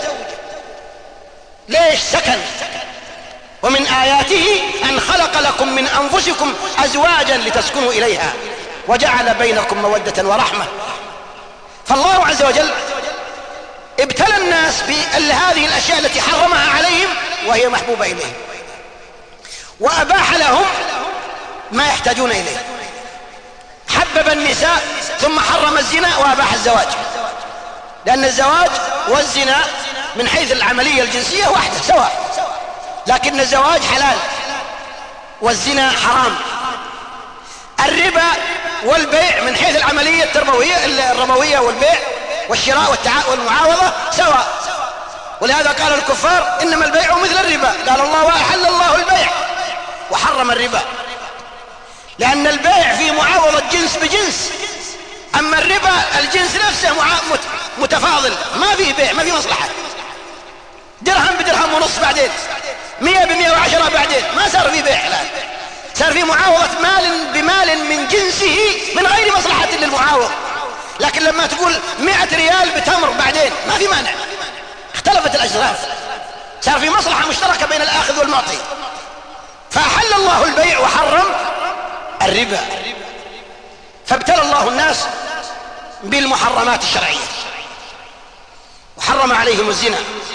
ليش؟ سكن. ومن آياته أن خلق لكم من أنفسكم أزواجا لتسكنوا إليها وجعل بينكم مودة ورحمة. فالله عز وجل ابتلى الناس بهذه الأشياء التي حرمها عليهم وهي محبوبة إليهم، وأباح لهم ما يحتاجون إليه. حبب النساء ثم حرم الزنا وأباح الزواج، لأن الزواج والزنا من حيث العملية الجنسية واحدة سواء، لكن الزواج حلال والزنا حرام. الربا والبيع من حيث العملية الربوية والبيع والشراء والمعاوضة سواء، ولهذا قال الكفار إنما البيع مثل الربا، قال الله وأحل الله البيع وحرم الربا، لأن البيع فيه معاوضة جنس بجنس، أما الربا الجنس نفسه متفاضل، ما فيه بيع، ما فيه مصلحة، درهم بدرهم ونص بعدين، 100 ب110 بعدين، ما صار فيه بيع الآن، صار فيه معاوضة مال بمال من جنسه من غير مصلحة للمعاوض. لكن لما تقول 100 ريال بتمر بعدين ما في مانع، اختلفت الأجراف، صار في مصلحة مشتركة بين الآخذ والمعطي، فأحل الله البيع وحرم الربا، فابتلى الله الناس بالمحرمات الشرعية، وحرم عليهم الزنا،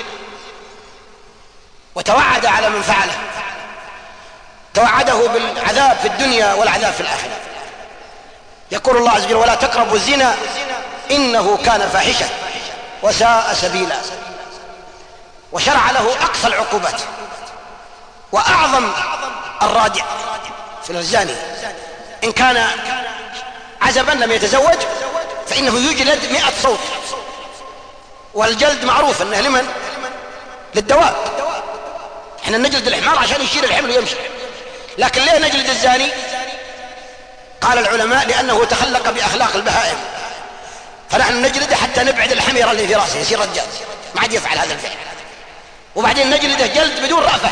وتوعد على من فعله، توعده بالعذاب في الدنيا والعذاب في الآخرة. يقول الله عز وجل ولا تقربوا الزنا إنه كان فاحشة وساء سبيلا، وشرع له أقصى العقوبات وأعظم الرادع في الزاني، إن كان عزبا لم يتزوج فإنه يجلد 100 صوت، والجلد معروف أنه لمن؟ للدواب، احنا نجلد الحمار عشان يشيل الحمل ويمشي، لكن ليه نجلد الزاني؟ قال العلماء لأنه تخلق بأخلاق البهائم، فنحن نجلده حتى نبعد الحمير اللي في راسه يصير رجال ما عاد يفعل هذا الفعل، وبعدين نجلده جلد بدون رأفة.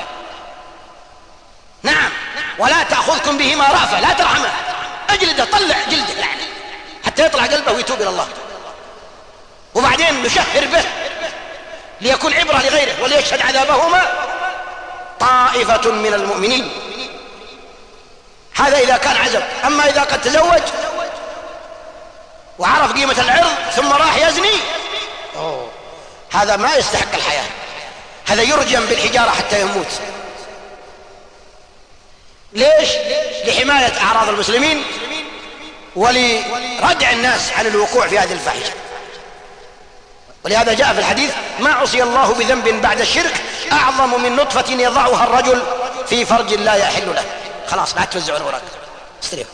نعم، ولا تأخذكم بهما رأفة، لا ترحمه، اجلده، طلع جلده يعني حتى يطلع قلبه ويتوب إلى الله، وبعدين نشهر به ليكون عبرة لغيره وليشهد عذابهما طائفة من المؤمنين. هذا إذا كان عزب. أما إذا قد تزوج وعرف قيمة العرض ثم راح يزني، هذا ما يستحق الحياة، هذا يرجم بالحجارة حتى يموت. ليش؟ لحماية أعراض المسلمين ولردع الناس عن الوقوع في هذه الفاحشة. ولهذا جاء في الحديث ما عصي الله بذنب بعد الشرك أعظم من نطفة يضعها الرجل في فرج لا يحل له. خلاص لا توزعون وراك، استريحوا.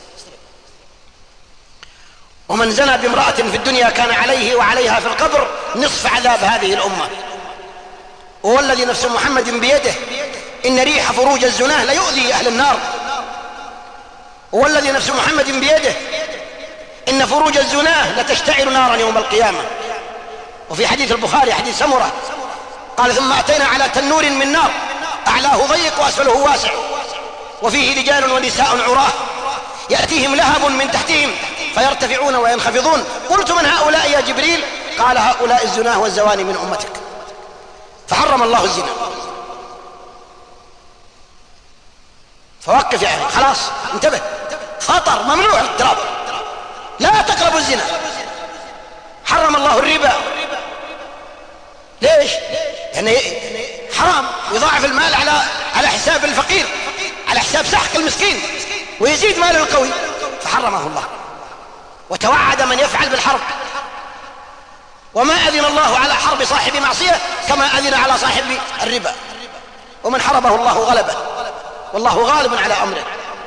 ومن زنى بامرأة في الدنيا كان عليه وعليها في القبر نصف عذاب هذه الأمة. والذي نفس محمد بيده إن ريح فروج الزناه ليؤذي أهل النار. والذي نفس محمد بيده إن فروج الزناه لتشتعل نارا يوم القيامة. وفي حديث البخاري حديث سمرة قال ثم أتينا على تنور من نار أعلاه ضيق وأسفله واسع وفيه رجال ونساء عراه يأتيهم لهب من تحتهم فيرتفعون وينخفضون. قلت من هؤلاء يا جبريل؟ قال هؤلاء الزناه والزواني من أمتك. فحرم الله الزنا. فوقف يعني خلاص انتبه، خطر، ممنوع الاقتراب، لا تقربوا الزنا. حرم الله الربا. ليش؟ يعني حرام، يضاعف المال على حساب الفقير، على حساب سحق المسكين، ويزيد مال القوي، فحرمه الله. وتوعد من يفعل بالحرب. وما أذن الله على حرب صاحب معصية كما أذن على صاحب الربا. ومن حربه الله غلبه، والله غالب على أمره.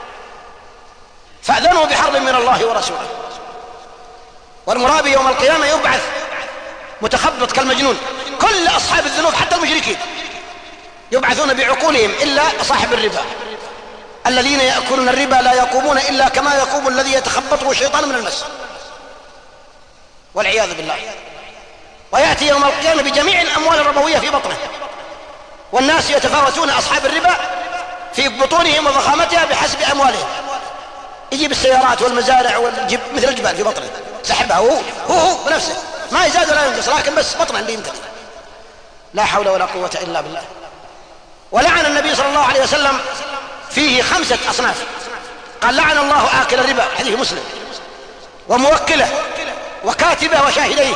فأذنوا بحرب من الله ورسوله. والمرابي يوم القيامة يبعث متخبط كالمجنون. كل أصحاب الذنوب حتى المشركين يبعثون بعقولهم إلا صاحب الربا. الذين يأكلون الربا لا يقومون إلا كما يقوم الذي يتخبطه الشيطان من المس، والعياذ بالله. ويأتي يوم القيامة بجميع الأموال الربوية في بطنه، والناس يتفاوتون أصحاب الربا في بطونهم وضخامتها بحسب أموالهم. يجيب السيارات والمزارع مثل الجبال في بطنه، سحبها هو بنفسه، ما يزاد ولا ينقص، لكن بس بطنه اللي يمتلك. لا حول ولا قوة إلا بالله. ولعن النبي صلى الله عليه وسلم فيه 5 أصناف. قال لعن الله آكل الربا، حديث مسلم، وموكله وكاتبه وشاهديه،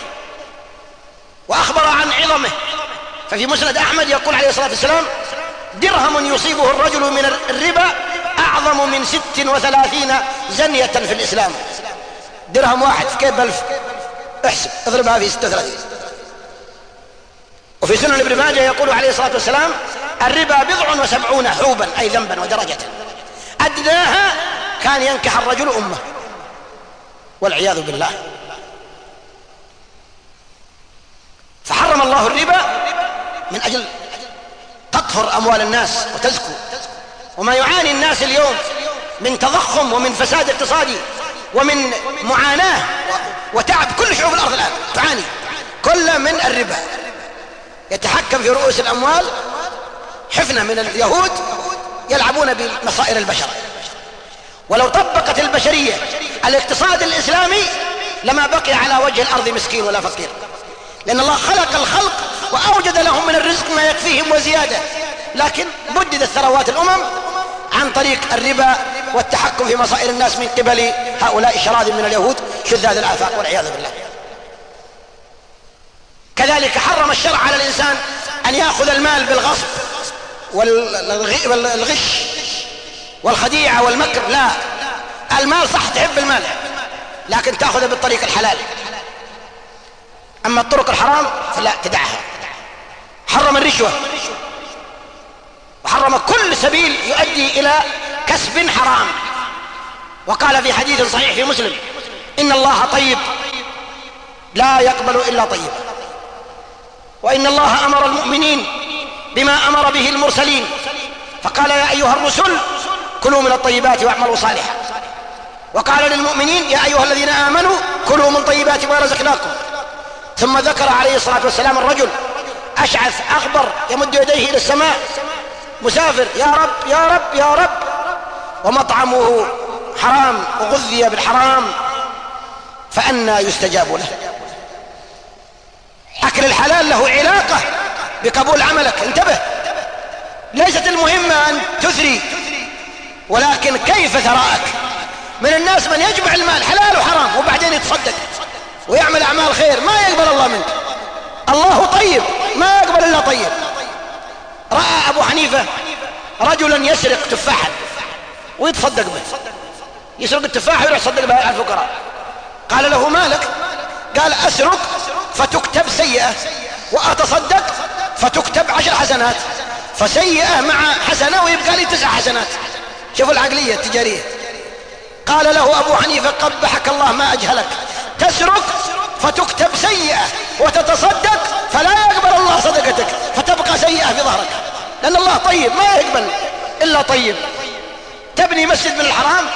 وأخبر عن عظمه. ففي مسند أحمد يقول عليه الصلاة والسلام درهم يصيبه الرجل من الربا أعظم من 36 زنية في الإسلام. درهم واحد في كيف ألف، احسب اضربها في 36. وفي سنن ابن ماجه يقول عليه الصلاة والسلام الربا 70 حوبا أي ذنبا ودرجة، أدناها كان ينكح الرجل أمه، والعياذ بالله. فحرم الله الربا من أجل تطهر أموال الناس وتزكو. وما يعاني الناس اليوم من تضخم ومن فساد اقتصادي ومن معاناة وتعب كل شعوب الأرض الآن تعاني كل من الربا. يتحكم في رؤوس الأموال حفنة من اليهود يلعبون بمصائر البشر. ولو طبقت البشرية الاقتصاد الإسلامي لما بقي على وجه الأرض مسكين ولا فقير، لأن الله خلق الخلق وأوجد لهم من الرزق ما يكفيهم وزيادة، لكن بددت ثروات الأمم عن طريق الربا والتحكم في مصائر الناس من قبل هؤلاء الشراذم من اليهود شذاذ الآفاق والعياذ بالله. كذلك حرم الشرع على الإنسان أن يأخذ المال بالغصب والغش والخديعة والمكر، لا، المال صح تحب المال لكن تأخذه بالطريق الحلال، أما الطرق الحرام فلا تدعها. حرم الرشوة وحرم كل سبيل يؤدي إلى كسب حرام، وقال في حديث صحيح في مسلم: إن الله طيب لا يقبل إلا طيبا، وإن الله أمر المؤمنين بما أمر به المرسلين فقال: يا أيها الرسل كلوا من الطيبات واعملوا صالحا، وقال للمؤمنين: يا أيها الذين آمنوا كلوا من طيبات ما رزقناكم. ثم ذكر عليه الصلاة والسلام الرجل أشعث أغبر يمد يديه إلى السماء مسافر: يا رب يا رب يا رب، ومطعمه حرام وغذي بالحرام، فأنى يستجاب له. أكل الحلال له علاقة بقبول عملك، انتبه، ليست المهمة أن تثري ولكن كيف ثراءك. من الناس من يجمع المال حلال وحرام وبعدين يتصدق ويعمل أعمال خير ما يقبل الله منك. الله طيب ما يقبل إلا طيب. رأى أبو حنيفة رجلا يسرق تفاحا ويتصدق به، يسرق التفاح ويروح يصدق به على الفقراء. قال له: مالك؟ قال: أسرق فتكتب سيئة وأتصدق فتكتب 10 حسنات، فسيئة مع حسنة ويبقى لي 9 حسنات. شوفوا العقلية التجارية. قال له أبو حنيفة: قبحك الله ما أجهلك، تسرق فتكتب سيئة وتتصدق فلا يقبل الله صدقتك فتبقى سيئة في ظهرك، لأن الله طيب ما يقبل إلا طيب. تبني مسجد من الحرام،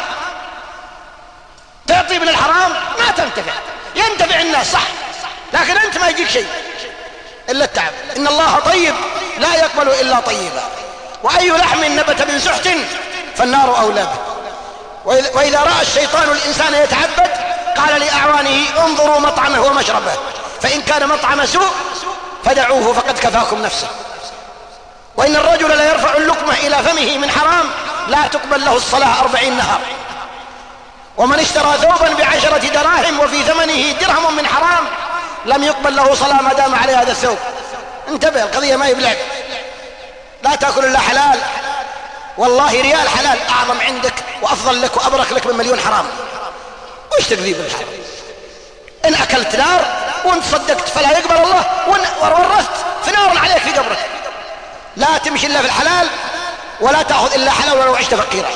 تعطي من الحرام ما تنتفع، ينتفع الناس صح لكن أنت ما يجيك شيء إلا التعب. إن الله طيب لا يقبل إلا طيبا، وأي لحم نبت من سحت فالنار أولى به. وإذا رأى الشيطان الإنسان يتعبد قال لأعوانه: انظروا مطعمه ومشربه، فإن كان مطعم سوء فدعوه فقد كفاكم نفسه. وإن الرجل لا يرفع اللقمة إلى فمه من حرام لا تقبل له الصلاة 40 نهار. ومن اشترى ثوبا ب10 دراهم وفي ثمنه درهم من حرام لم يقبل له صلاة ما دام عليه هذا الثوب. انتبه، القضية ما هي بلعب، لا تأكل إلا حلال. والله ريال حلال أعظم عندك وأفضل لك وأبرك لك من مليون حرام. وش تقذيب الحرام؟ إن أكلت نار وانت صدقت فلا يقبل الله، وورثت في نار عليك في قبرك. لا تمشي إلا في الحلال ولا تأخذ إلا حلال ولو عشت فقيرا.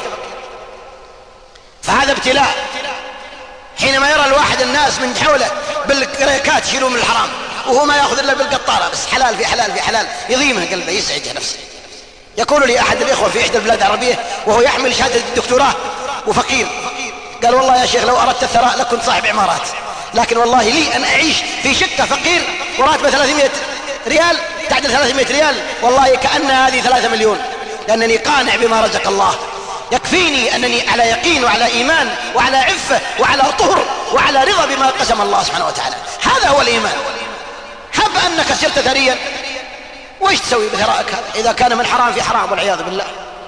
فهذا ابتلاء. حينما يرى الواحد الناس من حوله بالكريكات يشيلون من الحرام وهو ما يأخذ إلا بالقطارة، بس حلال في حلال في حلال، يضيمه قلبه يسعده نفسه. يقول لي أحد الإخوة في إحدى البلاد العربية وهو يحمل شهادة الدكتوراه وفقير، قال: والله يا شيخ لو أردت الثراء لكنت صاحب عمارات، لكن والله لي أن أعيش في شقة فقير وراتبه 300 ريال تعدل 300 ريال، والله كأن هذه 3 مليون، لأنني قانع بما رزق الله. يكفيني أنني على يقين وعلى إيمان وعلى عفة وعلى طهر وعلى رضا بما قسم الله سبحانه وتعالى. هذا هو الإيمان. حب أنك صرت ثريا، وإيش تسوي بثرائك هذا إذا كان من حرام في حرام والعياذ بالله.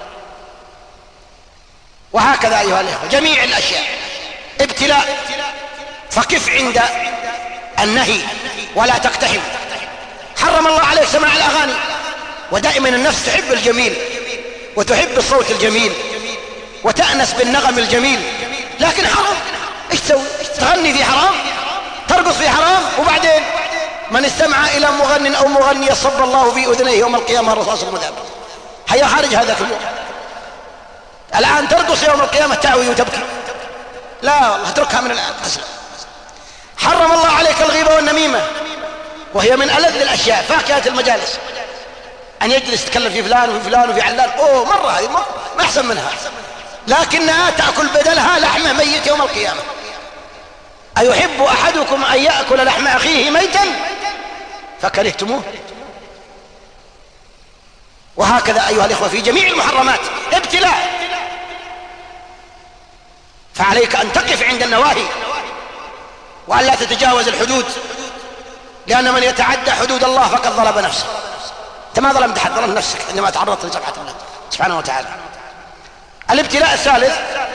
وهكذا أيها الأخوة جميع الأشياء ابتلاء، فقف عند النهي ولا تقتحم. حرم الله عليك سماع الأغاني، ودائما النفس تحب الجميل وتحب الصوت الجميل وتأنس بالنغم الجميل، لكن حرام. ايش تسوي؟ تغني في حرام، ترقص في حرام، وبعدين من استمع إلى مغن أو مغنية صب الله في أذنيه يوم القيامة الرصاص المذاب. هيا خارج هذاك اليوم. الآن ترقص يوم القيامة تعوي وتبكي، لا والله اتركها من الآن أسلم. حرم الله عليك الغيبة والنميمة، وهي من ألذ الأشياء فاكهة المجالس، أن يجلس يتكلم في فلان وفي فلان وفي علان، مرة هذه ما أحسن منها، لكنها تأكل بدلها لحمه ميت يوم القيامة. أيحب أحدكم أن يأكل لحم أخيه ميتا فكرهتموه؟ وهكذا أيها الإخوة في جميع المحرمات ابتلاء، فعليك أن تقف عند النواهي وأن لا تتجاوز الحدود، لأن من يتعدى حدود الله فقد ظلم نفسه. أنت ما ظلمت أحد، ظلمت نفسك عندما تعرضت لسبحة الله سبحانه وتعالى. الابتلاء الثالث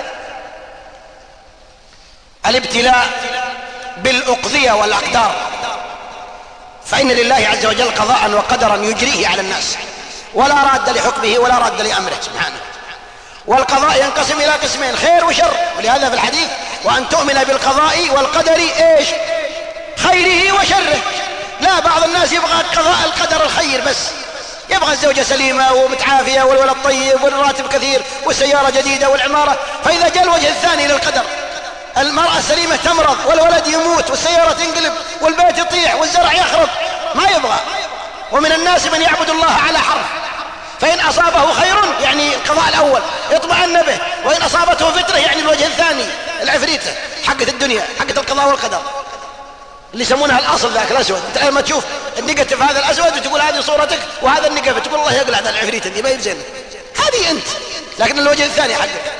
الابتلاء بالأقضية والأقدار، فإن لله عز وجل قضاء وقدرا يجريه على الناس، ولا راد لحكمه ولا راد لأمره سبحانه. والقضاء ينقسم إلى قسمين، خير وشر، ولهذا في الحديث وأن تؤمن بالقضاء والقدر إيش؟ خيره وشره. لا، بعض الناس يبغى قضاء القدر الخير بس، يبغى الزوجة سليمة ومتعافية والولد طيب والراتب كثير والسيارة جديدة والعمارة، فإذا جاء الوجه الثاني للقدر المرأة السليمة تمرض والولد يموت والسيارة تنقلب والبيت يطيح والزرع يخرب، ما يبغى. ومن الناس من يعبد الله على حرف، فإن أصابه خير يعني القضاء الأول اطمأن به، وإن أصابته فترة يعني الوجه الثاني العفريتة حقة الدنيا حقة القضاء والقدر اللي يسمونها الأصل ذاك الأسود. أنت لما تشوف النقف هذا الأسود وتقول هذه صورتك وهذا النقف تقول الله يقلع هذا العفريتة دي ما يبزين، هذه أنت، لكن الوجه الثاني حقك.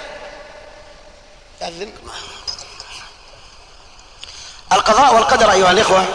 القضاء والقدر أيها الإخوة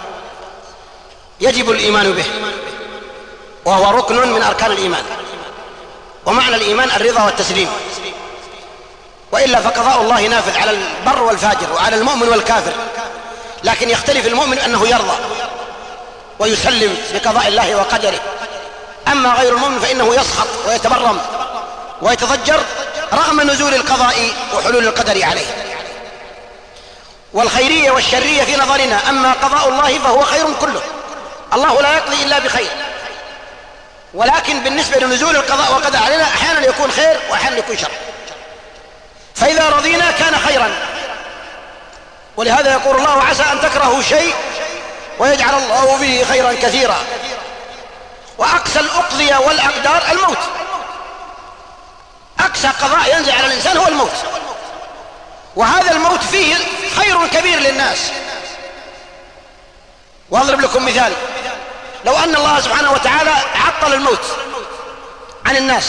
يجب الإيمان به، وهو ركن من أركان الإيمان، ومعنى الإيمان الرضا والتسليم، وإلا فقضاء الله نافذ على البر والفاجر وعلى المؤمن والكافر، لكن يختلف المؤمن أنه يرضى ويسلم بقضاء الله وقدره، أما غير المؤمن فإنه يسخط ويتبرم ويتضجر رغم نزول القضاء وحلول القدر عليه. والخيرية والشرية في نظرنا، أما قضاء الله فهو خير كله، الله لا يقضي إلا بخير، ولكن بالنسبة لنزول القضاء والقدر علينا أحيانا يكون خير وأحيانا يكون شر، فإذا رضينا كان خيرا. ولهذا يقول الله عسى أن تكرهوا شيء ويجعل الله به خيرا كثيرا. وأقسى الأقضية والأقدار الموت، أقسى قضاء ينزل على الإنسان هو الموت، وهذا الموت فيه خير كبير للناس. وأضرب لكم مثال، لو أن الله سبحانه وتعالى عطل الموت عن الناس،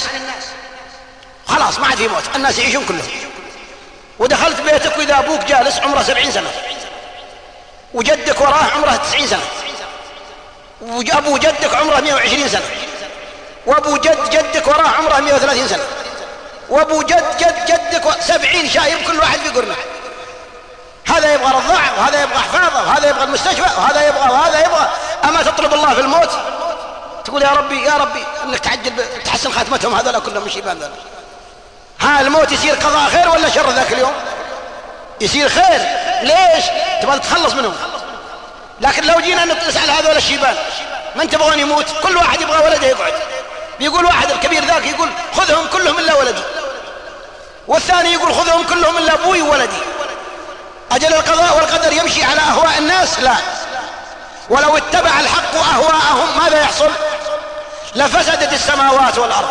خلاص ما عاد في موت، الناس يعيشون كلهم، ودخلت بيتك وإذا أبوك جالس عمره 70 سنة وجدك وراه عمره 90 سنة وأبو جدك عمره 120 سنة وأبو جدك وراه عمره 130 سنة وأبو جدك 70 شايب كل واحد في قرنه، هذا يبغى رضاعة وهذا يبغى حفاظة وهذا يبغى المستشفى وهذا يبغى وهذا يبغى. أما تطلب الله في الموت تقول يا ربي يا ربي أنك تعجل تحسن خاتمتهم هذول كلهم من شيبان ذلك. ها الموت يصير قضاء خير ولا شر ذاك اليوم؟ يصير خير. ليش؟ تبغى تتخلص منهم. لكن لو جينا نسأل هذول الشيبان من تبغون يموت؟ كل واحد يبغى ولده يقعد، بيقول واحد الكبير ذاك يقول خذهم كلهم إلا ولدي، والثاني يقول خذهم كلهم إلا أبوي وولدي. أجل القضاء والقدر يمشي على أهواء الناس؟ لا. ولو اتبع الحق أهواءهم ماذا يحصل؟ لفسدت السماوات والأرض.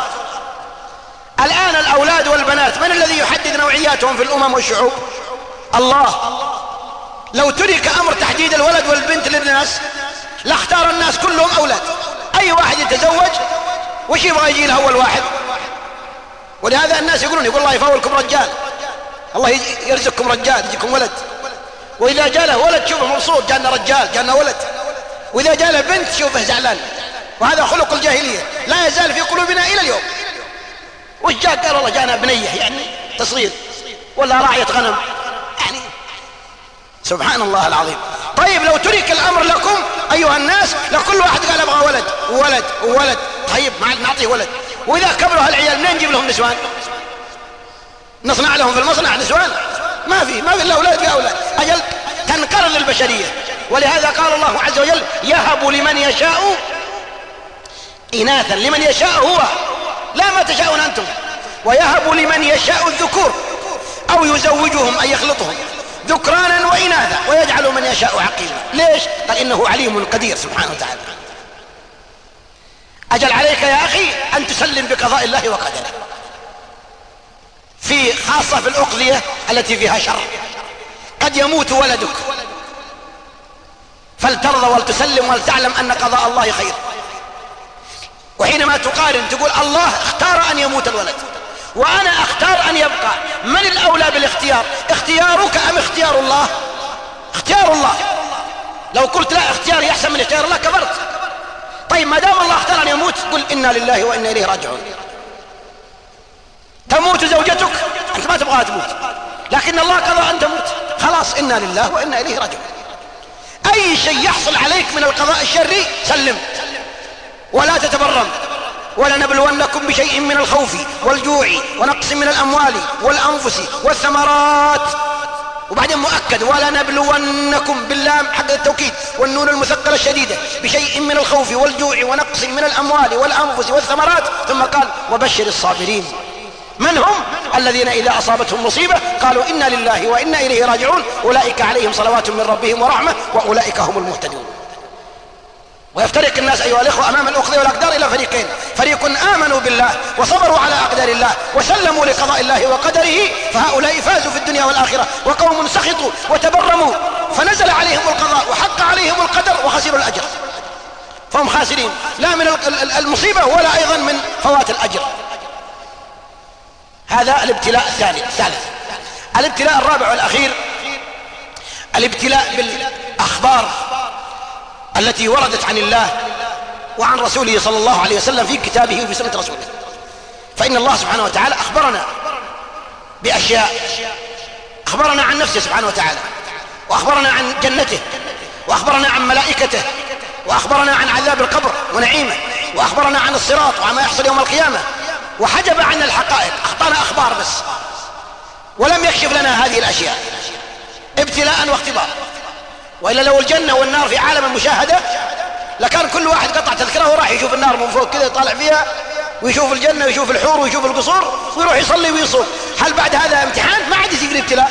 الآن الأولاد والبنات من الذي يحدد نوعياتهم في الأمم والشعوب؟ الله. لو ترك أمر تحديد الولد والبنت للناس لاختار الناس كلهم أولاد، أي واحد يتزوج وش يبغى يجي له أول واحد؟ ولهذا الناس يقولون يقول الله يفولكم رجال، الله يرزقكم رجال يجيكم ولد، وإذا جاء له ولد شوفه مبسوط جاءنا رجال جاءنا ولد، وإذا جاء له بنت شوفه زعلان. وهذا خلق الجاهلية لا يزال في قلوبنا إلى اليوم. وش جاء قال الله جاءنا بنية يعني تصغير ولا راعية غنم يعني، سبحان الله العظيم. طيب لو ترك الأمر لكم أيها الناس لكل واحد قال أبغى ولد وولد وولد، طيب ما نعطيه ولد، وإذا كبروا هالعيال منين نجيب لهم نسوان؟ نصنع لهم في المصنع نسوان؟ ما في إلا أولاد في أولاد. أجل تنقرض البشرية. ولهذا قال الله عز وجل يهب لمن يشاء إناثا، لمن يشاء هو، لا ما تشاءون أنتم. ويهب لمن يشاء الذكور أو يزوجهم أي يخلطهم ذكرانا وإناثا ويجعل من يشاء عقيما. ليش؟ قال إنه عليم قدير سبحانه وتعالى. أجل عليك يا أخي أن تسلم بقضاء الله وقدره، في خاصة في الأقضية التي فيها شر. قد يموت ولدك فلترضى ولتسلم ولتعلم أن قضاء الله خير. وحينما تقارن تقول الله اختار أن يموت الولد وأنا اختار أن يبقى، من الأولى بالاختيار؟ اختيارك أم اختيار الله؟ اختيار الله. لو قلت لا اختياري أحسن من اختيار الله كفرت. طيب ما دام الله اختار أن يموت قل إنا لله وإنا إليه راجعون. تموت زوجتك أنت ما تبغاها تموت، لكن الله قضى أن تموت، خلاص إنا لله وإنا إليه راجعون. أي شيء يحصل عليك من القضاء الشري سلم ولا تتبرم. ولنبلونكم بشيء من الخوف والجوع ونقص من الأموال والأنفس والثمرات. وبعدين مؤكد ولنبلونكم باللام حق التوكيد والنون المثقلة الشديدة بشيء من الخوف والجوع ونقص من الأموال والأنفس والثمرات. ثم قال وبشر الصابرين. من هم؟ الذين إذا أصابتهم مصيبة قالوا إنا لله وإنا إليه راجعون أولئك عليهم صلوات من ربهم ورحمة وأولئك هم المهتدون. ويفترق الناس أيها الإخوة أمام الأخذ والأقدار إلى فريقين: فريق آمنوا بالله وصبروا على أقدار الله وسلموا لقضاء الله وقدره فهؤلاء فازوا في الدنيا والآخرة، وقوم سخطوا وتبرموا فنزل عليهم القضاء وحق عليهم القدر وخسروا الأجر، فهم خاسرين لا من المصيبة ولا أيضا من فوات الأجر. هذا الابتلاء الثالث. الابتلاء الرابع والأخير الابتلاء بالأخبار التي وردت عن الله وعن رسوله صلى الله عليه وسلم في كتابه وفي سنة رسوله. فإن الله سبحانه وتعالى أخبرنا بأشياء، أخبرنا عن نفسه سبحانه وتعالى، وأخبرنا عن جنته، وأخبرنا عن ملائكته، وأخبرنا عن عذاب القبر ونعيمه، وأخبرنا عن الصراط وعما يحصل يوم القيامة، وحجب عنا الحقائق، أخطانا أخبار بس ولم يكشف لنا هذه الأشياء ابتلاء واختبار. وإلا لو الجنة والنار في عالم المشاهدة لكان كل واحد قطع تذكره وراح يشوف النار من فوق كذا يطالع فيها ويشوف الجنة ويشوف الحور ويشوف القصور ويروح يصلي ويصوم. هل بعد هذا امتحان؟ ما عاد يصير الابتلاء.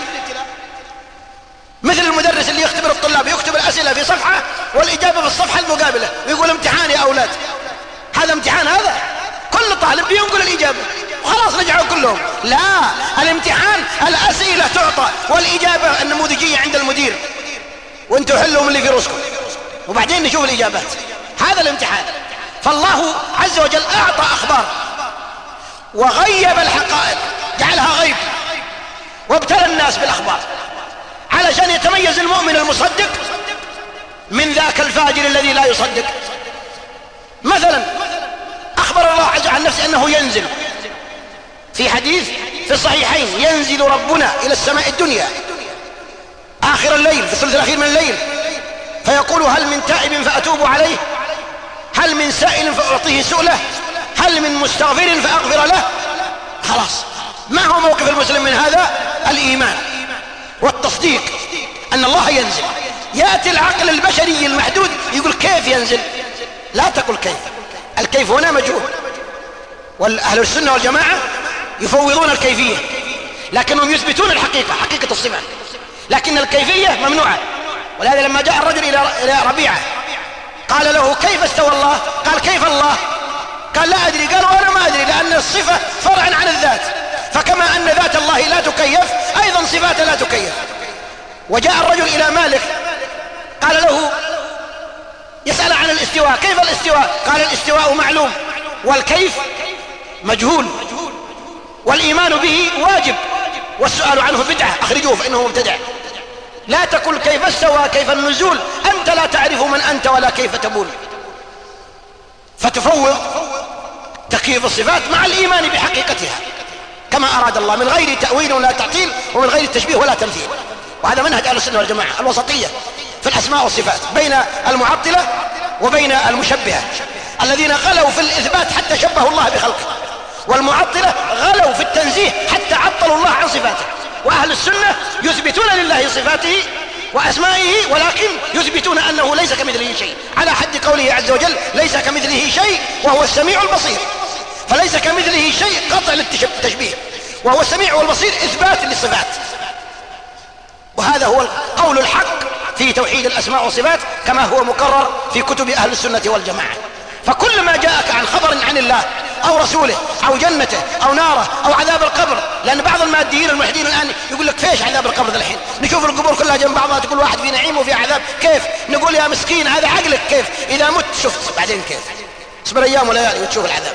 مثل المدرس اللي يختبر الطلاب، يكتب الأسئلة في صفحة والإجابة في الصفحة المقابلة ويقول امتحان يا أولاد. هذا امتحان؟ هذا كل طالب بينقل الإجابة وخلاص رجعوا كلهم. لا، الامتحان الأسئلة تعطى والإجابة النموذجية عند المدير وانتوا حلوا من اللي في راسكم وبعدين نشوف الإجابات. هذا الامتحان. فالله عز وجل أعطى أخبار وغيب الحقائق، جعلها غيب، وابتلى الناس بالأخبار علشان يتميز المؤمن المصدق من ذاك الفاجر الذي لا يصدق. مثلا أخبر الله عز وجل عن نفسه أنه ينزل في حديث في الصحيحين: ينزل ربنا إلى السماء الدنيا آخر الليل في الثلث الأخير من الليل فيقول هل من تائب فأتوب عليه، هل من سائل فأعطيه سؤله، هل من مستغفر فأغفر له. خلاص، ما هو موقف المسلم من هذا؟ الإيمان والتصديق أن الله ينزل. يأتي العقل البشري المحدود يقول كيف ينزل؟ لا تقل كيف، الكيف هنا مجهول، والأهل السنة والجماعة يفوضون الكيفية لكنهم يثبتون الحقيقة، حقيقة الصفة، لكن الكيفية ممنوعة. ولهذا لما جاء الرجل إلى ربيعة قال له كيف استوى الله؟ قال كيف الله؟ قال لا أدري. قال وأنا ما أدري، لأن الصفة فرع عن الذات، فكما أن ذات الله لا تكيف أيضا صفاته لا تكيف. وجاء الرجل إلى مالك قال له يسأل عن الاستواء: كيف الاستواء؟ قال الاستواء معلوم والكيف مجهول، والإيمان به واجب والسؤال عنه بدعة، أخرجوه فإنه مبتدع. لا تقل كيف استوى كيف النزول، أنت لا تعرف من أنت ولا كيف تبول. فتفوض تكييف الصفات مع الإيمان بحقيقتها كما أراد الله من غير تأويل ولا تعطيل ومن غير تشبيه ولا تمثيل. وهذا منهج أهل السنة والجماعة، الوسطية في الأسماء والصفات بين المعطلة وبين المشبهة الذين غلوا في الإثبات حتى شبهوا الله بخلقه، والمعطلة غلوا في التنزيه حتى عطلوا الله عن صفاته. وأهل السنة يثبتون لله صفاته وأسمائه ولكن يثبتون أنه ليس كمثله شيء، على حد قوله عز وجل: ليس كمثله شيء وهو السميع البصير. فليس كمثله شيء قطع للتشبيه، وهو السميع والبصير إثبات للصفات. وهذا هو القول الحق في توحيد الأسماء والصفات كما هو مقرر في كتب أهل السنة والجماعة. فكل ما جاءك عن خبر عن الله أو رسوله أو جنته أو ناره أو عذاب القبر، لأن بعض الماديين الملحدين الآن يقول لك فيش عذاب القبر ذا الحين؟ نشوف القبور كلها جنب بعضها، تقول واحد في نعيم وفي عذاب، كيف؟ نقول يا مسكين هذا عقلك، كيف إذا مت شفت بعدين؟ كيف اصبر أيام وليالي وتشوف العذاب.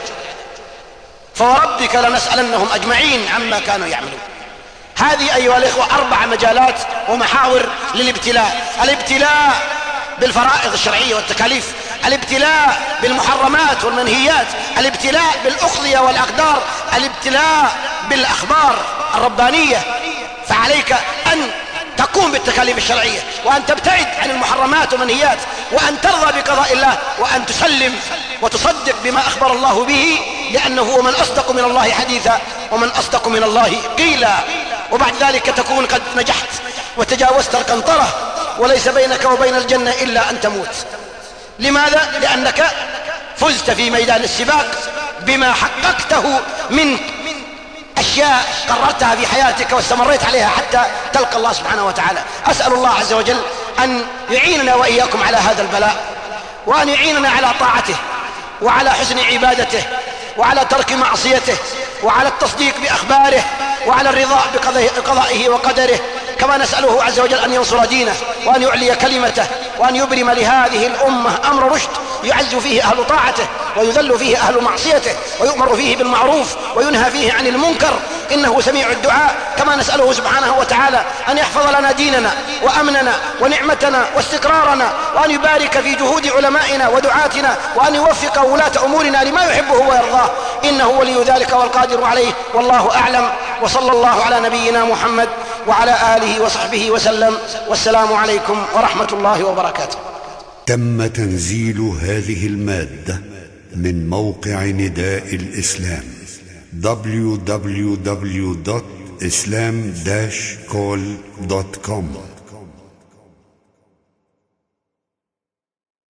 فوربك لنسألنهم أجمعين عما كانوا يعملون. هذه أيها الإخوة 4 مجالات ومحاور للابتلاء: الابتلاء بالفرائض الشرعية والتكاليف، الابتلاء بالمحرمات والمنهيات، الابتلاء بالأقضية والأقدار، الابتلاء بالأخبار الربانية. فعليك أن تقوم بالتكاليف الشرعية، وأن تبتعد عن المحرمات والمنهيات، وأن ترضى بقضاء الله، وأن تسلم وتصدق بما أخبر الله به، لأنه هو من أصدق من الله حديثا ومن أصدق من الله قيلا. وبعد ذلك تكون قد نجحت وتجاوزت القنطرة، وليس بينك وبين الجنة إلا أن تموت. لماذا؟ لأنك فزت في ميدان السباق بما حققته من أشياء قررتها في حياتك واستمريت عليها حتى تلقى الله سبحانه وتعالى. أسأل الله عز وجل أن يعيننا وإياكم على هذا البلاء، وأن يعيننا على طاعته وعلى حسن عبادته وعلى ترك معصيته وعلى التصديق بأخباره وعلى الرضا بقضائه وقدره. كما نسأله عز وجل أن ينصر دينه وأن يعلي كلمته وأن يبرم لهذه الأمة أمر رشد يعز فيه أهل طاعته ويذل فيه أهل معصيته ويؤمر فيه بالمعروف وينهى فيه عن المنكر، إنه سميع الدعاء. كما نسأله سبحانه وتعالى أن يحفظ لنا ديننا وأمننا ونعمتنا واستقرارنا، وأن يبارك في جهود علمائنا ودعاتنا، وأن يوفق ولاة أمورنا لما يحبه ويرضاه، إنه ولي ذلك والقادر عليه. والله أعلم، وصلى الله على نبينا محمد وعلى آله وصحبه وسلم، والسلام عليكم ورحمة الله وبركاته. تم تنزيل هذه المادة من موقع نداء الإسلام www.islam-call.com